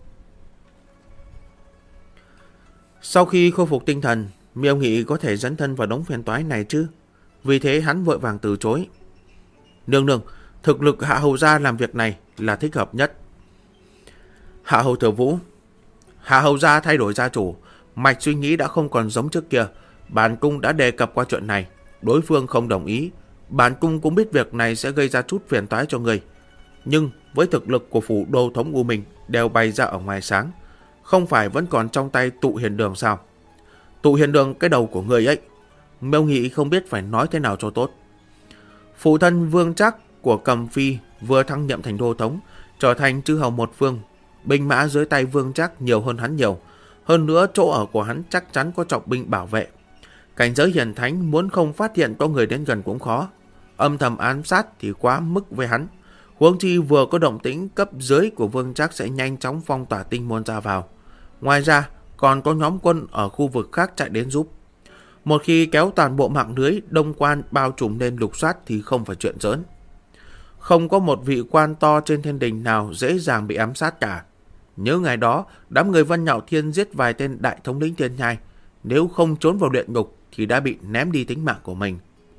Sau khi khôi phục tinh thần, Miêu Nghị có thể dẫn thân vào đống phiền toái này chứ? Vì thế hắn vội vàng từ chối. Nương nương, thực lực Hạ hầu gia làm việc này là thích hợp nhất. Hạ hầu Thừa Vũ, Hạ hầu gia thay đổi gia chủ, mạch suy nghĩ đã không còn giống trước kia. Bản cung đã đề cập qua chuyện này, đối phương không đồng ý. Bản cung cũng biết việc này sẽ gây ra chút phiền toái cho người, nhưng với thực lực của phủ đô thống U Minh đều bày ra ở ngoài sáng, không phải vẫn còn trong tay Tụ Hiền Đường sao? Tụ Hiền Đường cái đầu của người ấy. Miêu Nghị không biết phải nói thế nào cho tốt. Phụ thân Vương Trác của Cầm Phi vừa thăng nhậm thành đô thống, trở thành chư hầu một phương. Binh mã dưới tay Vương Trác nhiều hơn hắn nhiều. Hơn nữa chỗ ở của hắn chắc chắn có trọng binh bảo vệ. Cảnh giới hiền thánh muốn không phát hiện có người đến gần cũng khó. Âm thầm ám sát thì quá mức với hắn. Huống chi vừa có động tĩnh, cấp dưới của Vương Trác sẽ nhanh chóng phong tỏa tinh môn ra vào. Ngoài ra còn có nhóm quân ở khu vực khác chạy đến giúp. Một khi kéo toàn bộ mạng lưới đông quan bao trùm lên lục soát thì không phải chuyện giỡn. Không có một vị quan to trên thiên đình nào dễ dàng bị ám sát cả. Nhớ ngày đó, đám người Vân Nhạo Thiên giết vài tên đại thống lĩnh thiên nhai, nếu không trốn vào luyện ngục thì đã bị ném đi tính mạng của mình.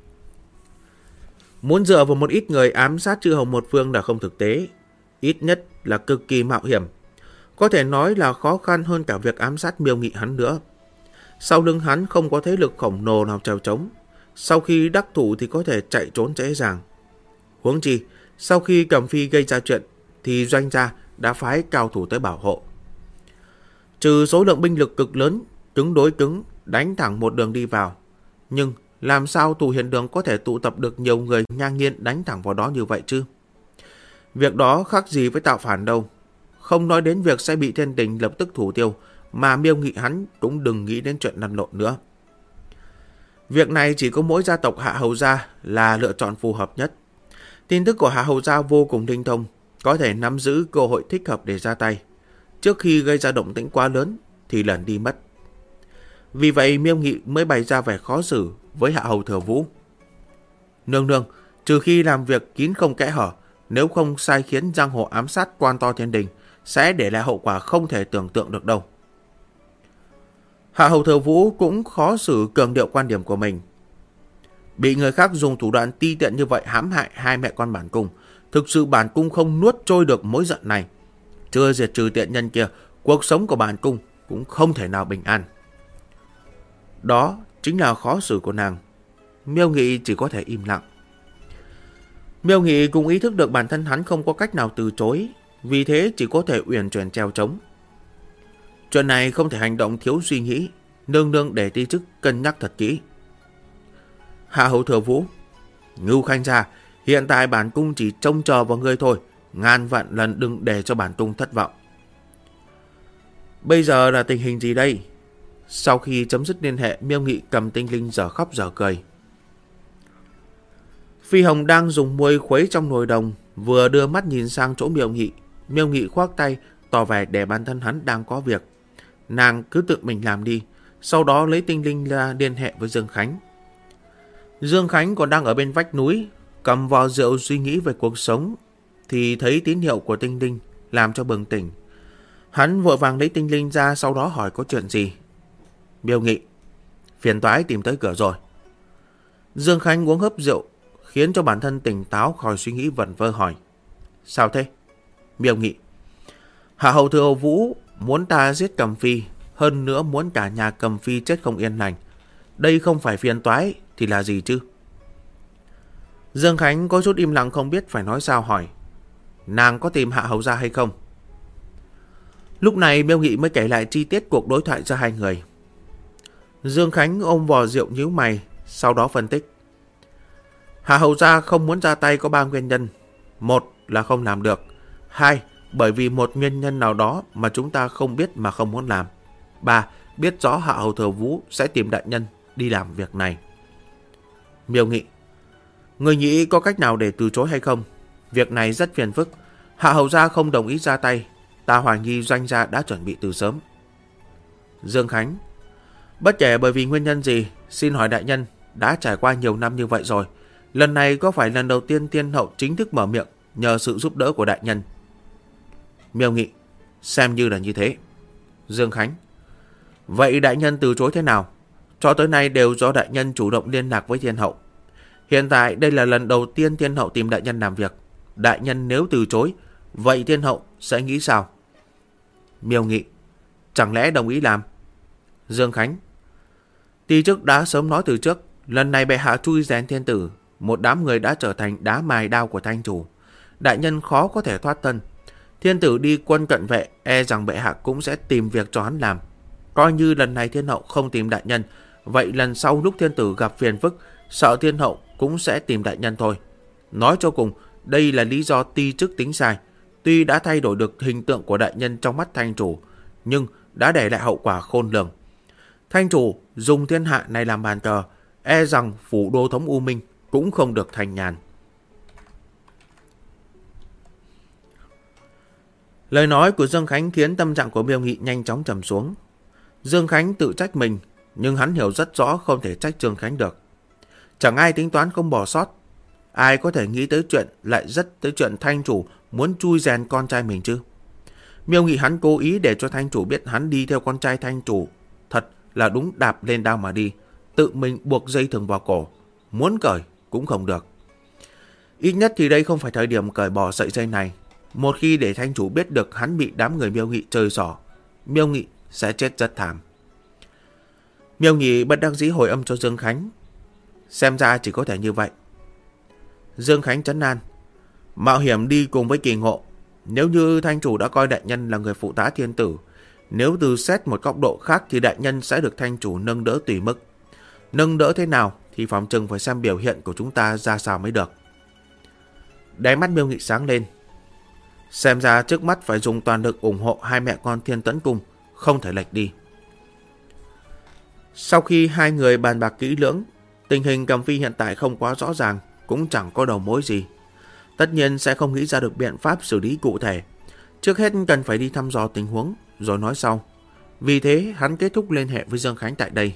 Muốn dựa vào một ít người ám sát chư hầu một phương là không thực tế, ít nhất là cực kỳ mạo hiểm. Có thể nói là khó khăn hơn cả việc ám sát Miêu Nghị hắn nữa. Sau lưng hắn không có thế lực khổng lồ nào chèo chống, sau khi đắc thủ thì có thể chạy trốn dễ dàng. Huống chi, sau khi Cầm Phi gây ra chuyện thì doanh gia đã phái cao thủ tới bảo hộ. Trừ số lượng binh lực cực lớn, cứng đối cứng, đánh thẳng một đường đi vào. Nhưng làm sao Tụ Hiền Đường có thể tụ tập được nhiều người ngang nhiên đánh thẳng vào đó như vậy chứ? Việc đó khác gì với tạo phản đâu. không nói đến việc sẽ bị thiên đình lập tức thủ tiêu, mà Miêu Nghị hắn cũng đừng nghĩ đến chuyện lăn lộn nữa. Việc này chỉ có mỗi gia tộc Hạ Hầu Gia là lựa chọn phù hợp nhất. Tin tức của Hạ Hầu Gia vô cùng linh thông, có thể nắm giữ cơ hội thích hợp để ra tay. Trước khi gây ra động tĩnh quá lớn thì lần đi mất. Vì vậy Miêu Nghị mới bày ra vẻ khó xử với Hạ Hầu Thừa Vũ. Nương nương, trừ khi làm việc kín không kẽ hở, nếu không sai khiến giang hồ ám sát quan to thiên đình, sẽ để lại hậu quả không thể tưởng tượng được đâu. Hạ Hầu Thừa Vũ cũng khó xử cường điệu quan điểm của mình. Bị người khác dùng thủ đoạn ti tiện như vậy hãm hại hai mẹ con bản cung, thực sự bản cung không nuốt trôi được mối giận này. Chưa diệt trừ tiện nhân kia, cuộc sống của bản cung cũng không thể nào bình an. Đó chính là khó xử của nàng. Miêu Nghị chỉ có thể im lặng. Miêu Nghị cũng ý thức được bản thân hắn không có cách nào từ chối, vì thế chỉ có thể uyển chuyển treo trống. Chuyện này không thể hành động thiếu suy nghĩ, nương nương để ti chức cân nhắc thật kỹ. Hạ Hầu Thừa Vũ, Ngưu Khanh gia, hiện tại bản cung chỉ trông chờ vào ngươi thôi, ngàn vạn lần đừng để cho bản cung thất vọng. Bây giờ là tình hình gì đây? Sau khi chấm dứt liên hệ, Miêu Nghị cầm tinh linh giờ khóc giờ cười. Phi Hồng đang dùng muôi khuấy trong nồi đồng, vừa đưa mắt nhìn sang chỗ Miêu Nghị. Miêu Nghị khoác tay, tỏ vẻ để bản thân hắn đang có việc. Nàng cứ tự mình làm đi, sau đó lấy tinh linh ra liên hệ với Dương Khánh. Dương Khánh còn đang ở bên vách núi, cầm vò rượu suy nghĩ về cuộc sống, thì thấy tín hiệu của tinh linh, làm cho bừng tỉnh. Hắn vội vàng lấy tinh linh ra, sau đó hỏi có chuyện gì. Miêu Nghị, phiền toái tìm tới cửa rồi. Dương Khánh uống hớp rượu, khiến cho bản thân tỉnh táo khỏi suy nghĩ vẩn vơ hỏi. Sao thế? Miêu Nghị, Hạ Hầu Thừa Vũ muốn ta giết Cầm Phi, hơn nữa muốn cả nhà Cầm Phi chết không yên lành. Đây không phải phiền toái thì là gì chứ? Dương Khánh có chút im lặng không biết phải nói sao hỏi. Nàng có tìm Hạ Hầu ra hay không? Lúc này Miêu Nghị mới kể lại chi tiết cuộc đối thoại giữa hai người. Dương Khánh ôm vò rượu nhíu mày, sau đó phân tích. Hạ Hầu gia không muốn ra tay có 3 nguyên nhân. 1 là không làm được. 2, bởi vì một nguyên nhân nào đó mà chúng ta không biết mà không muốn làm. 3, biết rõ Hạ Hầu Thừa Vũ sẽ tìm đại nhân đi làm việc này. Miêu Nghị, người nghĩ có cách nào để từ chối hay không? Việc này rất phiền phức. Hạ Hầu gia không đồng ý ra tay. Ta hoài nghi doanh gia đã chuẩn bị từ sớm. Dương Khánh, bất kể bởi vì nguyên nhân gì, xin hỏi đại nhân, đã trải qua nhiều năm như vậy rồi, lần này có phải lần đầu tiên tiên hậu chính thức mở miệng nhờ sự giúp đỡ của đại nhân? Miêu Nghị, xem như là như thế. Dương Khánh, vậy đại nhân từ chối thế nào? Cho tới nay đều do đại nhân chủ động liên lạc với thiên hậu. Hiện tại đây là lần đầu tiên thiên hậu tìm đại nhân làm việc. Đại nhân nếu từ chối, vậy thiên hậu sẽ nghĩ sao? Miêu Nghị, chẳng lẽ đồng ý làm? Dương Khánh, ti chức đã sớm nói từ trước, lần này bệ hạ chui rèn thiên tử, một đám người đã trở thành đá mài đao của thanh chủ. Đại nhân khó có thể thoát thân. Thiên tử đi quân cận vệ, e rằng bệ hạ cũng sẽ tìm việc cho hắn làm. Coi như lần này thiên hậu không tìm đại nhân, vậy lần sau lúc thiên tử gặp phiền phức, sợ thiên hậu cũng sẽ tìm đại nhân thôi. Nói cho cùng, đây là lý do ti chức tính sai. Tuy đã thay đổi được hình tượng của đại nhân trong mắt thanh chủ, nhưng đã để lại hậu quả khôn lường. Thanh chủ dùng thiên hạ này làm bàn cờ, e rằng phủ đô thống U Minh cũng không được thành nhàn. Lời nói của Dương Khánh khiến tâm trạng của Miêu Nghị nhanh chóng trầm xuống. Dương Khánh tự trách mình, nhưng hắn hiểu rất rõ không thể trách Dương Khánh được. Chẳng ai tính toán không bỏ sót. Ai có thể nghĩ tới chuyện lại rất tới chuyện thanh chủ muốn chui rèn con trai mình chứ? Miêu Nghị hắn cố ý để cho thanh chủ biết hắn đi theo con trai thanh chủ. Thật là đúng đạp lên đao mà đi, tự mình buộc dây thừng vào cổ, muốn cởi cũng không được. Ít nhất thì đây không phải thời điểm cởi bỏ sợi dây này. Một khi để thanh chủ biết được hắn bị đám người Miêu Nghị chơi xỏ, Miêu Nghị sẽ chết rất thảm. Miêu Nghị bất đắc dĩ hồi âm cho Dương Khánh. Xem ra chỉ có thể như vậy. Dương Khánh trấn an. Mạo hiểm đi cùng với kỳ ngộ. Nếu như thanh chủ đã coi đại nhân là người phụ tá thiên tử, nếu từ xét một góc độ khác thì đại nhân sẽ được thanh chủ nâng đỡ tùy mức. Nâng đỡ thế nào thì phòng chừng phải xem biểu hiện của chúng ta ra sao mới được. Đáy mắt Miêu Nghị sáng lên. Xem ra trước mắt phải dùng toàn lực ủng hộ hai mẹ con Thiên Tấn Cung, không thể lệch đi. Sau khi hai người bàn bạc kỹ lưỡng, tình hình Cầm Phi hiện tại không quá rõ ràng, cũng chẳng có đầu mối gì. Tất nhiên sẽ không nghĩ ra được biện pháp xử lý cụ thể. Trước hết cần phải đi thăm dò tình huống, rồi nói sau. Vì thế hắn kết thúc liên hệ với Dương Khánh tại đây.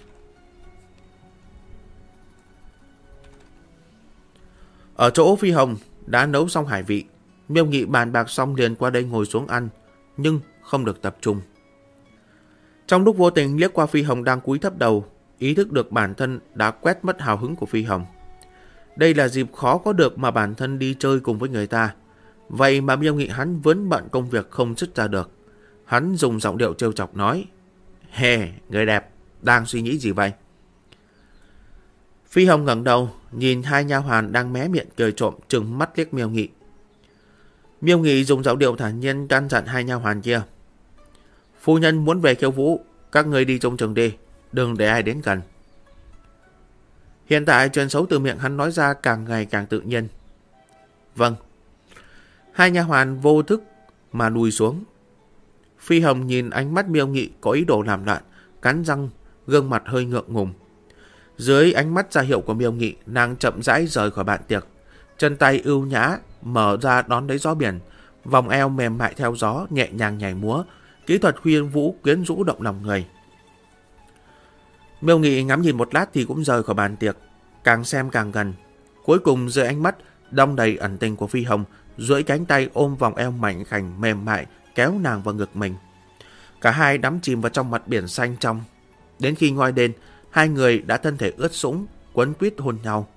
Ở chỗ Phi Hồng đã nấu xong hải vị, Miêu Nghị bàn bạc xong liền qua đây ngồi xuống ăn, nhưng không được tập trung. Trong lúc vô tình liếc qua Phi Hồng đang cúi thấp đầu, ý thức được bản thân đã quét mất hào hứng của Phi Hồng. Đây là dịp khó có được mà bản thân đi chơi cùng với người ta. Vậy mà Miêu Nghị hắn vướng bận công việc không dứt ra được. Hắn dùng giọng điệu trêu chọc nói: Hề, người đẹp, đang suy nghĩ gì vậy? Phi Hồng ngẩng đầu, nhìn hai nha hoàn đang mé miệng cười trộm, trừng mắt liếc Miêu Nghị. Miêu Nghị dùng giọng điệu thản nhiên căn dặn hai nha hoàn kia: Phu nhân muốn về khiêu vũ, các người đi trông chừng đi, đừng để ai đến gần. Hiện tại chuyện xấu từ miệng hắn nói ra càng ngày càng tự nhiên. Vâng. Hai nha hoàn vô thức mà lùi xuống. Phi Hồng nhìn ánh mắt Miêu Nghị có ý đồ làm loạn, cắn răng, gương mặt hơi ngượng ngùng. Dưới ánh mắt ra hiệu của Miêu Nghị, nàng chậm rãi rời khỏi bàn tiệc, chân tay ưu nhã mở ra đón lấy gió biển, vòng eo mềm mại theo gió nhẹ nhàng nhảy múa, kỹ thuật khiêu vũ quyến rũ động lòng người. Miêu Nghị ngắm nhìn một lát thì cũng rời khỏi bàn tiệc, càng xem càng gần. Cuối cùng dưới ánh mắt đong đầy ẩn tình của Phi Hồng, duỗi cánh tay ôm vòng eo mảnh khảnh mềm mại kéo nàng vào ngực mình. Cả hai đắm chìm vào trong mặt biển xanh trong. Đến khi ngoi đêm, hai người đã thân thể ướt sũng, quấn quýt hôn nhau.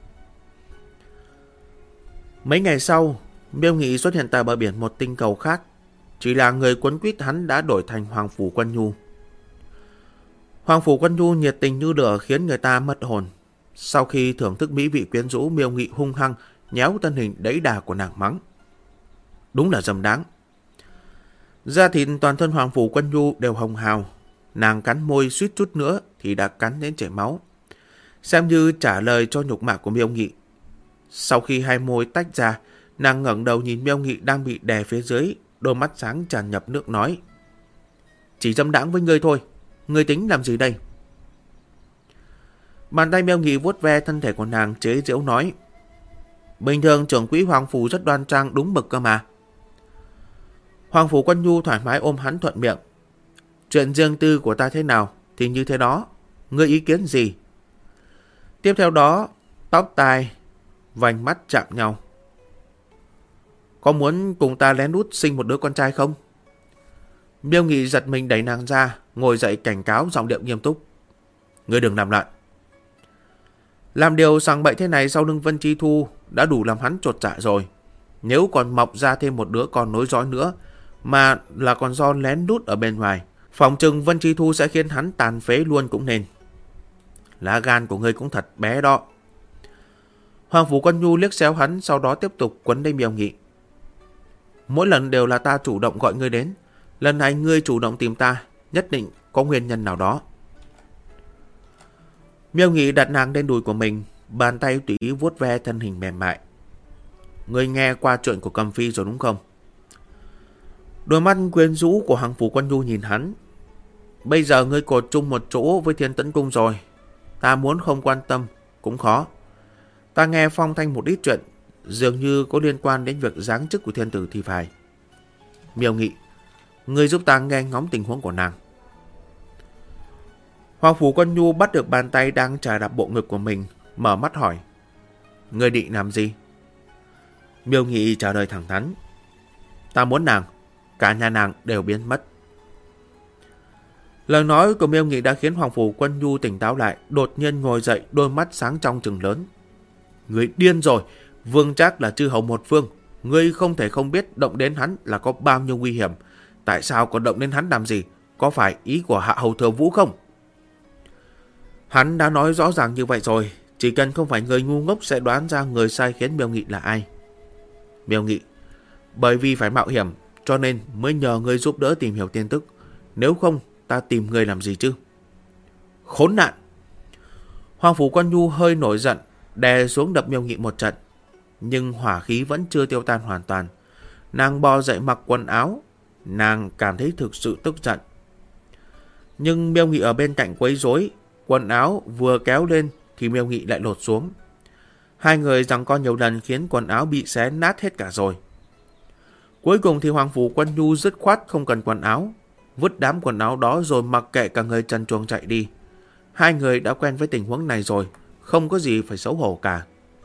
Mấy ngày sau, Miêu Nghị xuất hiện tại bờ biển một tinh cầu khác. Chỉ là người quấn quýt hắn đã đổi thành Hoàng Phủ Quân Nhu. Hoàng Phủ Quân Nhu nhiệt tình như lửa khiến người ta mất hồn. Sau khi thưởng thức mỹ vị quyến rũ, Miêu Nghị hung hăng nhéo thân hình đẫy đà của nàng mắng: Đúng là dâm đáng. Da thịt toàn thân Hoàng Phủ Quân Nhu đều hồng hào. Nàng cắn môi suýt chút nữa thì đã cắn đến chảy máu, xem như trả lời cho nhục mạ của Miêu Nghị. Sau khi hai môi tách ra, nàng ngẩng đầu nhìn Miêu Nghị đang bị đè phía dưới, đôi mắt sáng tràn ngập nước nói: Chỉ dâm đãng với ngươi thôi, ngươi tính làm gì đây? Bàn tay Miêu Nghị vuốt ve thân thể của nàng, chế giễu nói: Bình thường trưởng quỹ Hoàng Phủ rất đoan trang đúng mực cơ mà. Hoàng Phủ Quân Nhu thoải mái ôm hắn thuận miệng: Chuyện riêng tư của ta thế nào thì như thế đó, ngươi ý kiến gì? Tiếp theo đó, tóc tai, vành mắt chạm nhau. Có muốn cùng ta lén lút sinh một đứa con trai không? Miêu Nghị giật mình đẩy nàng ra, ngồi dậy cảnh cáo giọng điệu nghiêm túc: Ngươi đừng làm loạn. Làm điều sằng bậy thế này sau lưng Vân Chi Thu đã đủ làm hắn chột dạ rồi. Nếu còn mọc ra thêm một đứa con nối dõi nữa, mà là con do lén lút ở bên ngoài, phòng chừng Vân Chi Thu sẽ khiến hắn tàn phế luôn cũng nên. Lá gan của ngươi cũng thật bé đó. Hoàng Phủ Quân Nhu liếc xéo hắn, sau đó tiếp tục quấn lấy Miêu Nghị: Mỗi lần đều là ta chủ động gọi ngươi đến, lần này ngươi chủ động tìm ta, nhất định có nguyên nhân nào đó. Miêu Nghị đặt nàng lên đùi của mình, bàn tay tùy ý vuốt ve thân hình mềm mại. Ngươi nghe qua chuyện của Cầm Phi rồi đúng không? Đôi mắt quyến rũ của Hoàng Phủ Quân Nhu nhìn hắn. Bây giờ ngươi cột chung một chỗ với Thiên Tấn Cung rồi, ta muốn không quan tâm cũng khó. Ta nghe phong thanh một ít chuyện, dường như có liên quan đến việc giáng chức của thiên tử thì phải. Miêu Nghị, ngươi giúp ta nghe ngóng tình huống của nàng. Hoàng Phủ Quân Nhu bắt được bàn tay đang chà đạp bộ ngực của mình, mở mắt hỏi: Ngươi định làm gì? Miêu Nghị trả lời thẳng thắn: Ta muốn nàng, cả nhà nàng đều biến mất. Lời nói của Miêu Nghị đã khiến Hoàng Phủ Quân Nhu tỉnh táo lại, đột nhiên ngồi dậy, đôi mắt sáng trong trừng lớn. Ngươi điên rồi, Vương Trác là chư hầu một phương, ngươi không thể không biết động đến hắn là có bao nhiêu nguy hiểm. Tại sao còn động đến hắn làm gì? Có phải ý của Hạ Hầu Thừa Vũ không? Hắn đã nói rõ ràng như vậy rồi, chỉ cần không phải người ngu ngốc sẽ đoán ra người sai khiến Miêu Nghị là ai. Miêu Nghị, bởi vì phải mạo hiểm cho nên mới nhờ ngươi giúp đỡ tìm hiểu tin tức, nếu không ta tìm ngươi làm gì chứ? Khốn nạn! Hoàng Phủ Quân Nhu hơi nổi giận, đè xuống đập Miêu Nghị một trận, nhưng hỏa khí vẫn chưa tiêu tan hoàn toàn. Nàng bò dậy mặc quần áo. Nàng cảm thấy thực sự tức giận. Nhưng Miêu Nghị ở bên cạnh quấy rối. Quần áo vừa kéo lên thì Miêu Nghị lại lột xuống. Hai người giằng co nhiều lần khiến quần áo bị xé nát hết cả rồi. Cuối cùng thì Hoàng Phủ Quân Nhu dứt khoát không cần quần áo, vứt đám quần áo đó rồi mặc kệ cả người trần truồng chạy đi. Hai người đã quen với tình huống này rồi, không có gì phải xấu hổ cả.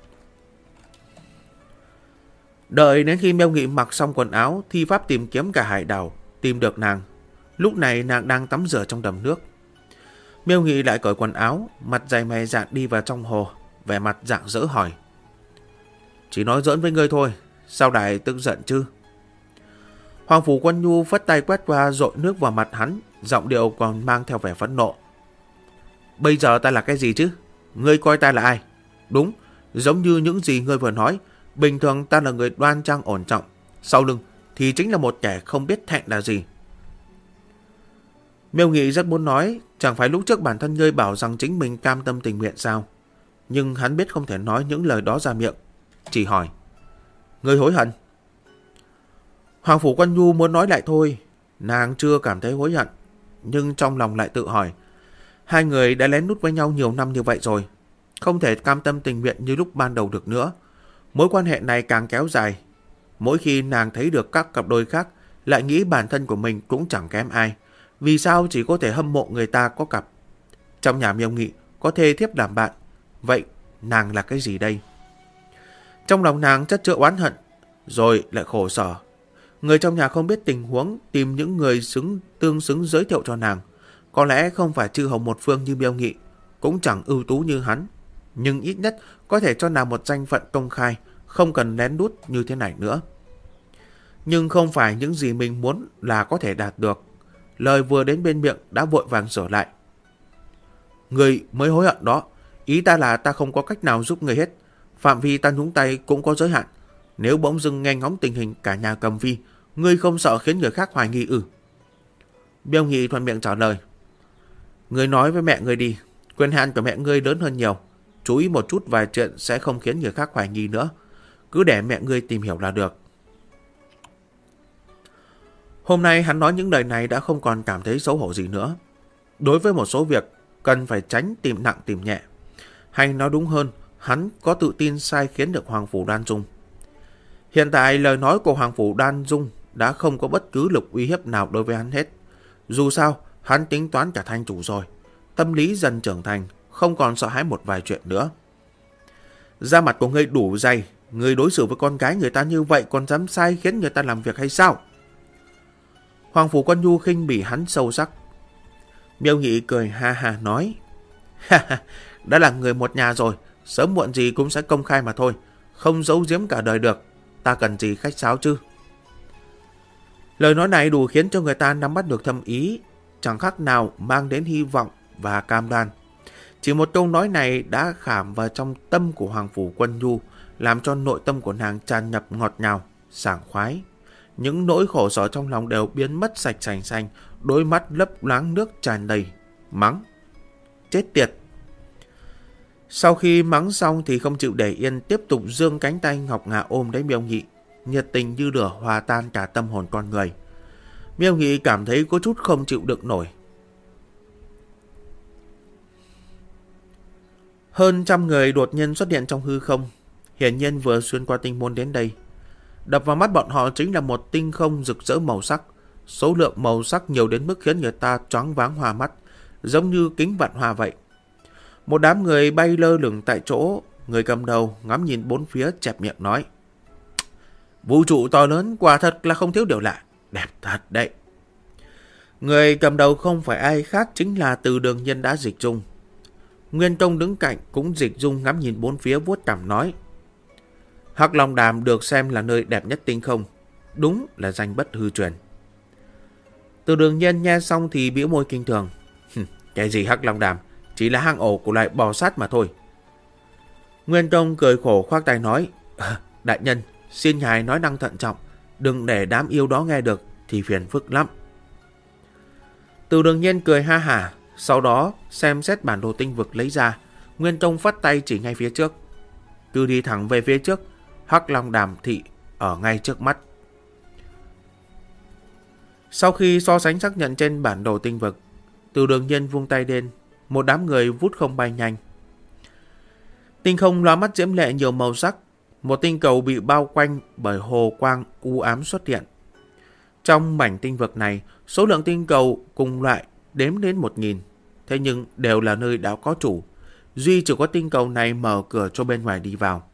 Đợi đến khi Miêu Nghị mặc xong quần áo, thi pháp tìm kiếm cả hải đảo, tìm được nàng. Lúc này nàng đang tắm rửa trong đầm nước. Miêu Nghị lại cởi quần áo, mặt dày mày dạn đi vào trong hồ, vẻ mặt rạng rỡ hỏi: "Chỉ nói giỡn với ngươi thôi, sao đại tức giận chứ?" Hoàng Phủ Quân Nhu phất tay quét qua dội nước vào mặt hắn, giọng điệu còn mang theo vẻ phẫn nộ: "Bây giờ ta là cái gì chứ? Ngươi coi ta là ai? Đúng, giống như những gì ngươi vừa nói, bình thường ta là người đoan trang ổn trọng, sau lưng thì chính là một kẻ không biết thẹn là gì." Miêu Nghị rất muốn nói, chẳng phải lúc trước bản thân ngươi bảo rằng chính mình cam tâm tình nguyện sao? Nhưng hắn biết không thể nói những lời đó ra miệng, chỉ hỏi: "Ngươi hối hận?" Hoàng Phủ Quân Nhu muốn nói lại thôi, nàng chưa cảm thấy hối hận, nhưng trong lòng lại tự hỏi: hai người đã lén lút với nhau nhiều năm như vậy rồi, không thể cam tâm tình nguyện như lúc ban đầu được nữa. Mối quan hệ này càng kéo dài, mỗi khi nàng thấy được các cặp đôi khác, lại nghĩ bản thân của mình cũng chẳng kém ai. Vì sao chỉ có thể hâm mộ người ta có cặp? Trong nhà Miêu Nghị có thê thiếp làm bạn, vậy nàng là cái gì đây? Trong lòng nàng chất chứa oán hận, rồi lại khổ sở. Người trong nhà không biết tình huống, tìm những người tương xứng giới thiệu cho nàng. Có lẽ không phải chư hầu một phương như Miêu Nghị, cũng chẳng ưu tú như hắn, nhưng ít nhất có thể cho nàng một danh phận công khai, không cần lén lút như thế này nữa. Nhưng không phải những gì mình muốn là có thể đạt được. Lời vừa đến bên miệng đã vội vàng sửa lại: "Người mới hối hận đó. Ý ta là ta không có cách nào giúp người hết. Phạm vi ta nhúng tay cũng có giới hạn. Nếu bỗng dưng nghe ngóng tình hình cả nhà cầm vi, ngươi không sợ khiến người khác hoài nghi ư?" Miêu Nghị thuận miệng trả lời: "Ngươi nói với mẹ ngươi đi. Quyền hạn của mẹ ngươi lớn hơn nhiều. Chú ý một chút vài chuyện sẽ không khiến người khác hoài nghi nữa. Cứ để mẹ ngươi tìm hiểu là được." Hôm nay hắn nói những lời này đã không còn cảm thấy xấu hổ gì nữa. Đối với một số việc, cần phải tránh tìm nặng tìm nhẹ. Hay nói đúng hơn, hắn có tự tin sai khiến được Hoàng Phủ Đoan Dung. Hiện tại lời nói của Hoàng Phủ Đoan Dung đã không có bất cứ lực uy hiếp nào đối với hắn hết. Dù sao, hắn tính toán cả thanh chủ rồi. Tâm lý dần trưởng thành, không còn sợ hãi một vài chuyện nữa. Da mặt của ngươi đủ dày, ngươi đối xử với con gái người ta như vậy còn dám sai khiến người ta làm việc hay sao? Hoàng Phủ Quân Nhu khinh bỉ hắn sâu sắc. Miêu Nghị cười ha ha nói: "Ha ha, đã là người một nhà rồi, sớm muộn gì cũng sẽ công khai mà thôi, không giấu giếm cả đời được, ta cần gì khách sáo chứ?" Lời nói này đủ khiến cho người ta nắm bắt được thâm ý, chẳng khác nào mang đến hy vọng và cam đoan. Chỉ một câu nói này đã khảm vào trong tâm của Hoàng Phủ Quân Nhu, làm cho nội tâm của nàng tràn ngập ngọt ngào, sảng khoái. Những nỗi khổ sở trong lòng đều biến mất sạch sành xanh, đôi mắt lấp loáng nước tràn đầy, mắng: "Chết tiệt!" Sau khi mắng xong thì không chịu để yên, tiếp tục giương cánh tay ngọc ngà ôm lấy Miêu Nghị, nhiệt tình như lửa hòa tan cả tâm hồn con người. Miêu Nghị cảm thấy có chút không chịu đựng nổi. Hơn 100 người đột nhiên xuất hiện trong hư không, hiển nhiên vừa xuyên qua tinh môn đến đây. Đập vào mắt bọn họ chính là một tinh không rực rỡ màu sắc, số lượng màu sắc nhiều đến mức khiến người ta choáng váng hoa mắt, giống như kính vạn hoa vậy. Một đám người bay lơ lửng tại chỗ, người cầm đầu ngắm nhìn bốn phía chẹp miệng nói: "Vũ trụ to lớn quả thật là không thiếu điều lạ, đẹp thật đấy." Người cầm đầu không phải ai khác chính là Từ Đường Nhân đã dịch dung. Nguyên Tông đứng cạnh cũng dịch dung ngắm nhìn bốn phía vuốt cằm nói: "Hắc Long Đàm được xem là nơi đẹp nhất tinh không, đúng là danh bất hư truyền." Từ Đường Nhân nghe xong thì bĩu môi kinh thường: "Cái gì Hắc Long Đàm, chỉ là hang ổ của loài bò sát mà thôi." Nguyên Tông cười khổ khoác tay nói: "Đại nhân, xin ngài nói năng thận trọng, đừng để đám yêu đó nghe được thì phiền phức lắm." Từ Đường Nhân cười ha hả, sau đó xem xét bản đồ tinh vực lấy ra. Nguyên Tông phất tay chỉ ngay phía trước: "Cứ đi thẳng về phía trước, Hắc Long Đàm thị ở ngay trước mắt." Sau khi so sánh xác nhận trên bản đồ tinh vực, Từ Đường Nhiên vung tay lên, một đám người vút không bay nhanh. Tinh không lóa mắt diễm lệ nhiều màu sắc, một tinh cầu bị bao quanh bởi hồ quang u ám xuất hiện. Trong mảnh tinh vực này, số lượng tinh cầu cùng loại đếm đến 1000, thế nhưng đều là nơi đã có chủ. Duy chỉ có tinh cầu này mở cửa cho bên ngoài đi vào.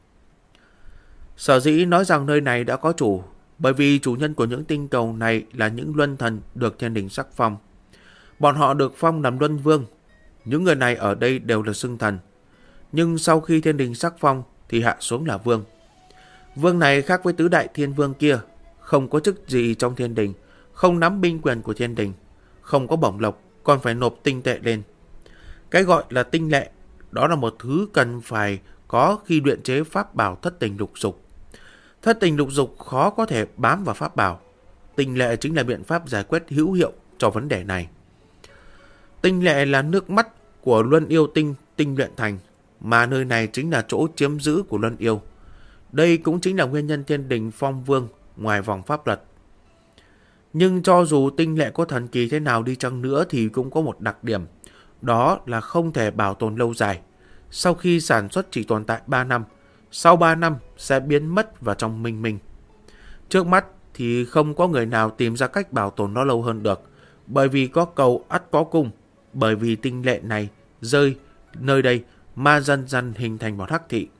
Sở dĩ nói rằng nơi này đã có chủ, bởi vì chủ nhân của những tinh cầu này là những luân thần được thiên đình sắc phong. Bọn họ được phong làm luân vương. Những người này ở đây đều là xưng thần. Nhưng sau khi thiên đình sắc phong thì hạ xuống là vương. Vương này khác với tứ đại thiên vương kia, không có chức gì trong thiên đình, không nắm binh quyền của thiên đình, không có bổng lộc, còn phải nộp tinh tệ lên. Cái gọi là tinh lệ, đó là một thứ cần phải có khi luyện chế pháp bảo thất tình lục dục. Thất tình lục dục khó có thể bám vào pháp bảo. Tinh lệ chính là biện pháp giải quyết hữu hiệu cho vấn đề này. Tinh lệ là nước mắt của luân yêu tinh luyện thành, mà nơi này chính là chỗ chiếm giữ của luân yêu. Đây cũng chính là nguyên nhân thiên đình phong vương ngoài vòng pháp luật. Nhưng cho dù tinh lệ có thần kỳ thế nào đi chăng nữa thì cũng có một đặc điểm, đó là không thể bảo tồn lâu dài. Sau khi sản xuất chỉ tồn tại 3 năm, sau 3 năm sẽ biến mất vào trong minh minh. Trước mắt thì không có người nào tìm ra cách bảo tồn nó lâu hơn được, bởi vì có cầu ắt có cung, bởi vì tinh lệ này rơi nơi đây mà dần dần hình thành một hắc thị.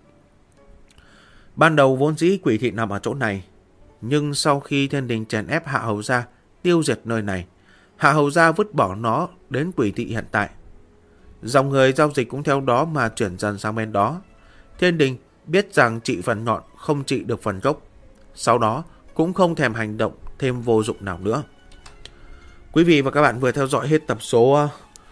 Ban đầu vốn dĩ quỷ thị nằm ở chỗ này, nhưng sau khi thiên đình chèn ép Hạ Hầu Gia tiêu diệt nơi này, Hạ Hầu Gia vứt bỏ nó đến quỷ thị hiện tại. Dòng người giao dịch cũng theo đó mà chuyển dần sang bên đó. Thiên đình biết rằng trị phần ngọn không trị được phần gốc, sau đó cũng không thèm hành động thêm vô dụng nào nữa. Quý vị và các bạn vừa theo dõi hết tập số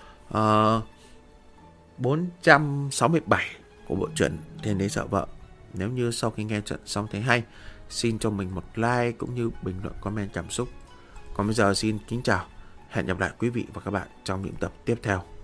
467 của bộ truyện Thiên Đế Sợ Vợ. Nếu như sau khi nghe chuyện xong thấy hay, xin cho mình một like cũng như bình luận comment cảm xúc. Còn bây giờ xin kính chào, hẹn gặp lại quý vị và các bạn trong những tập tiếp theo.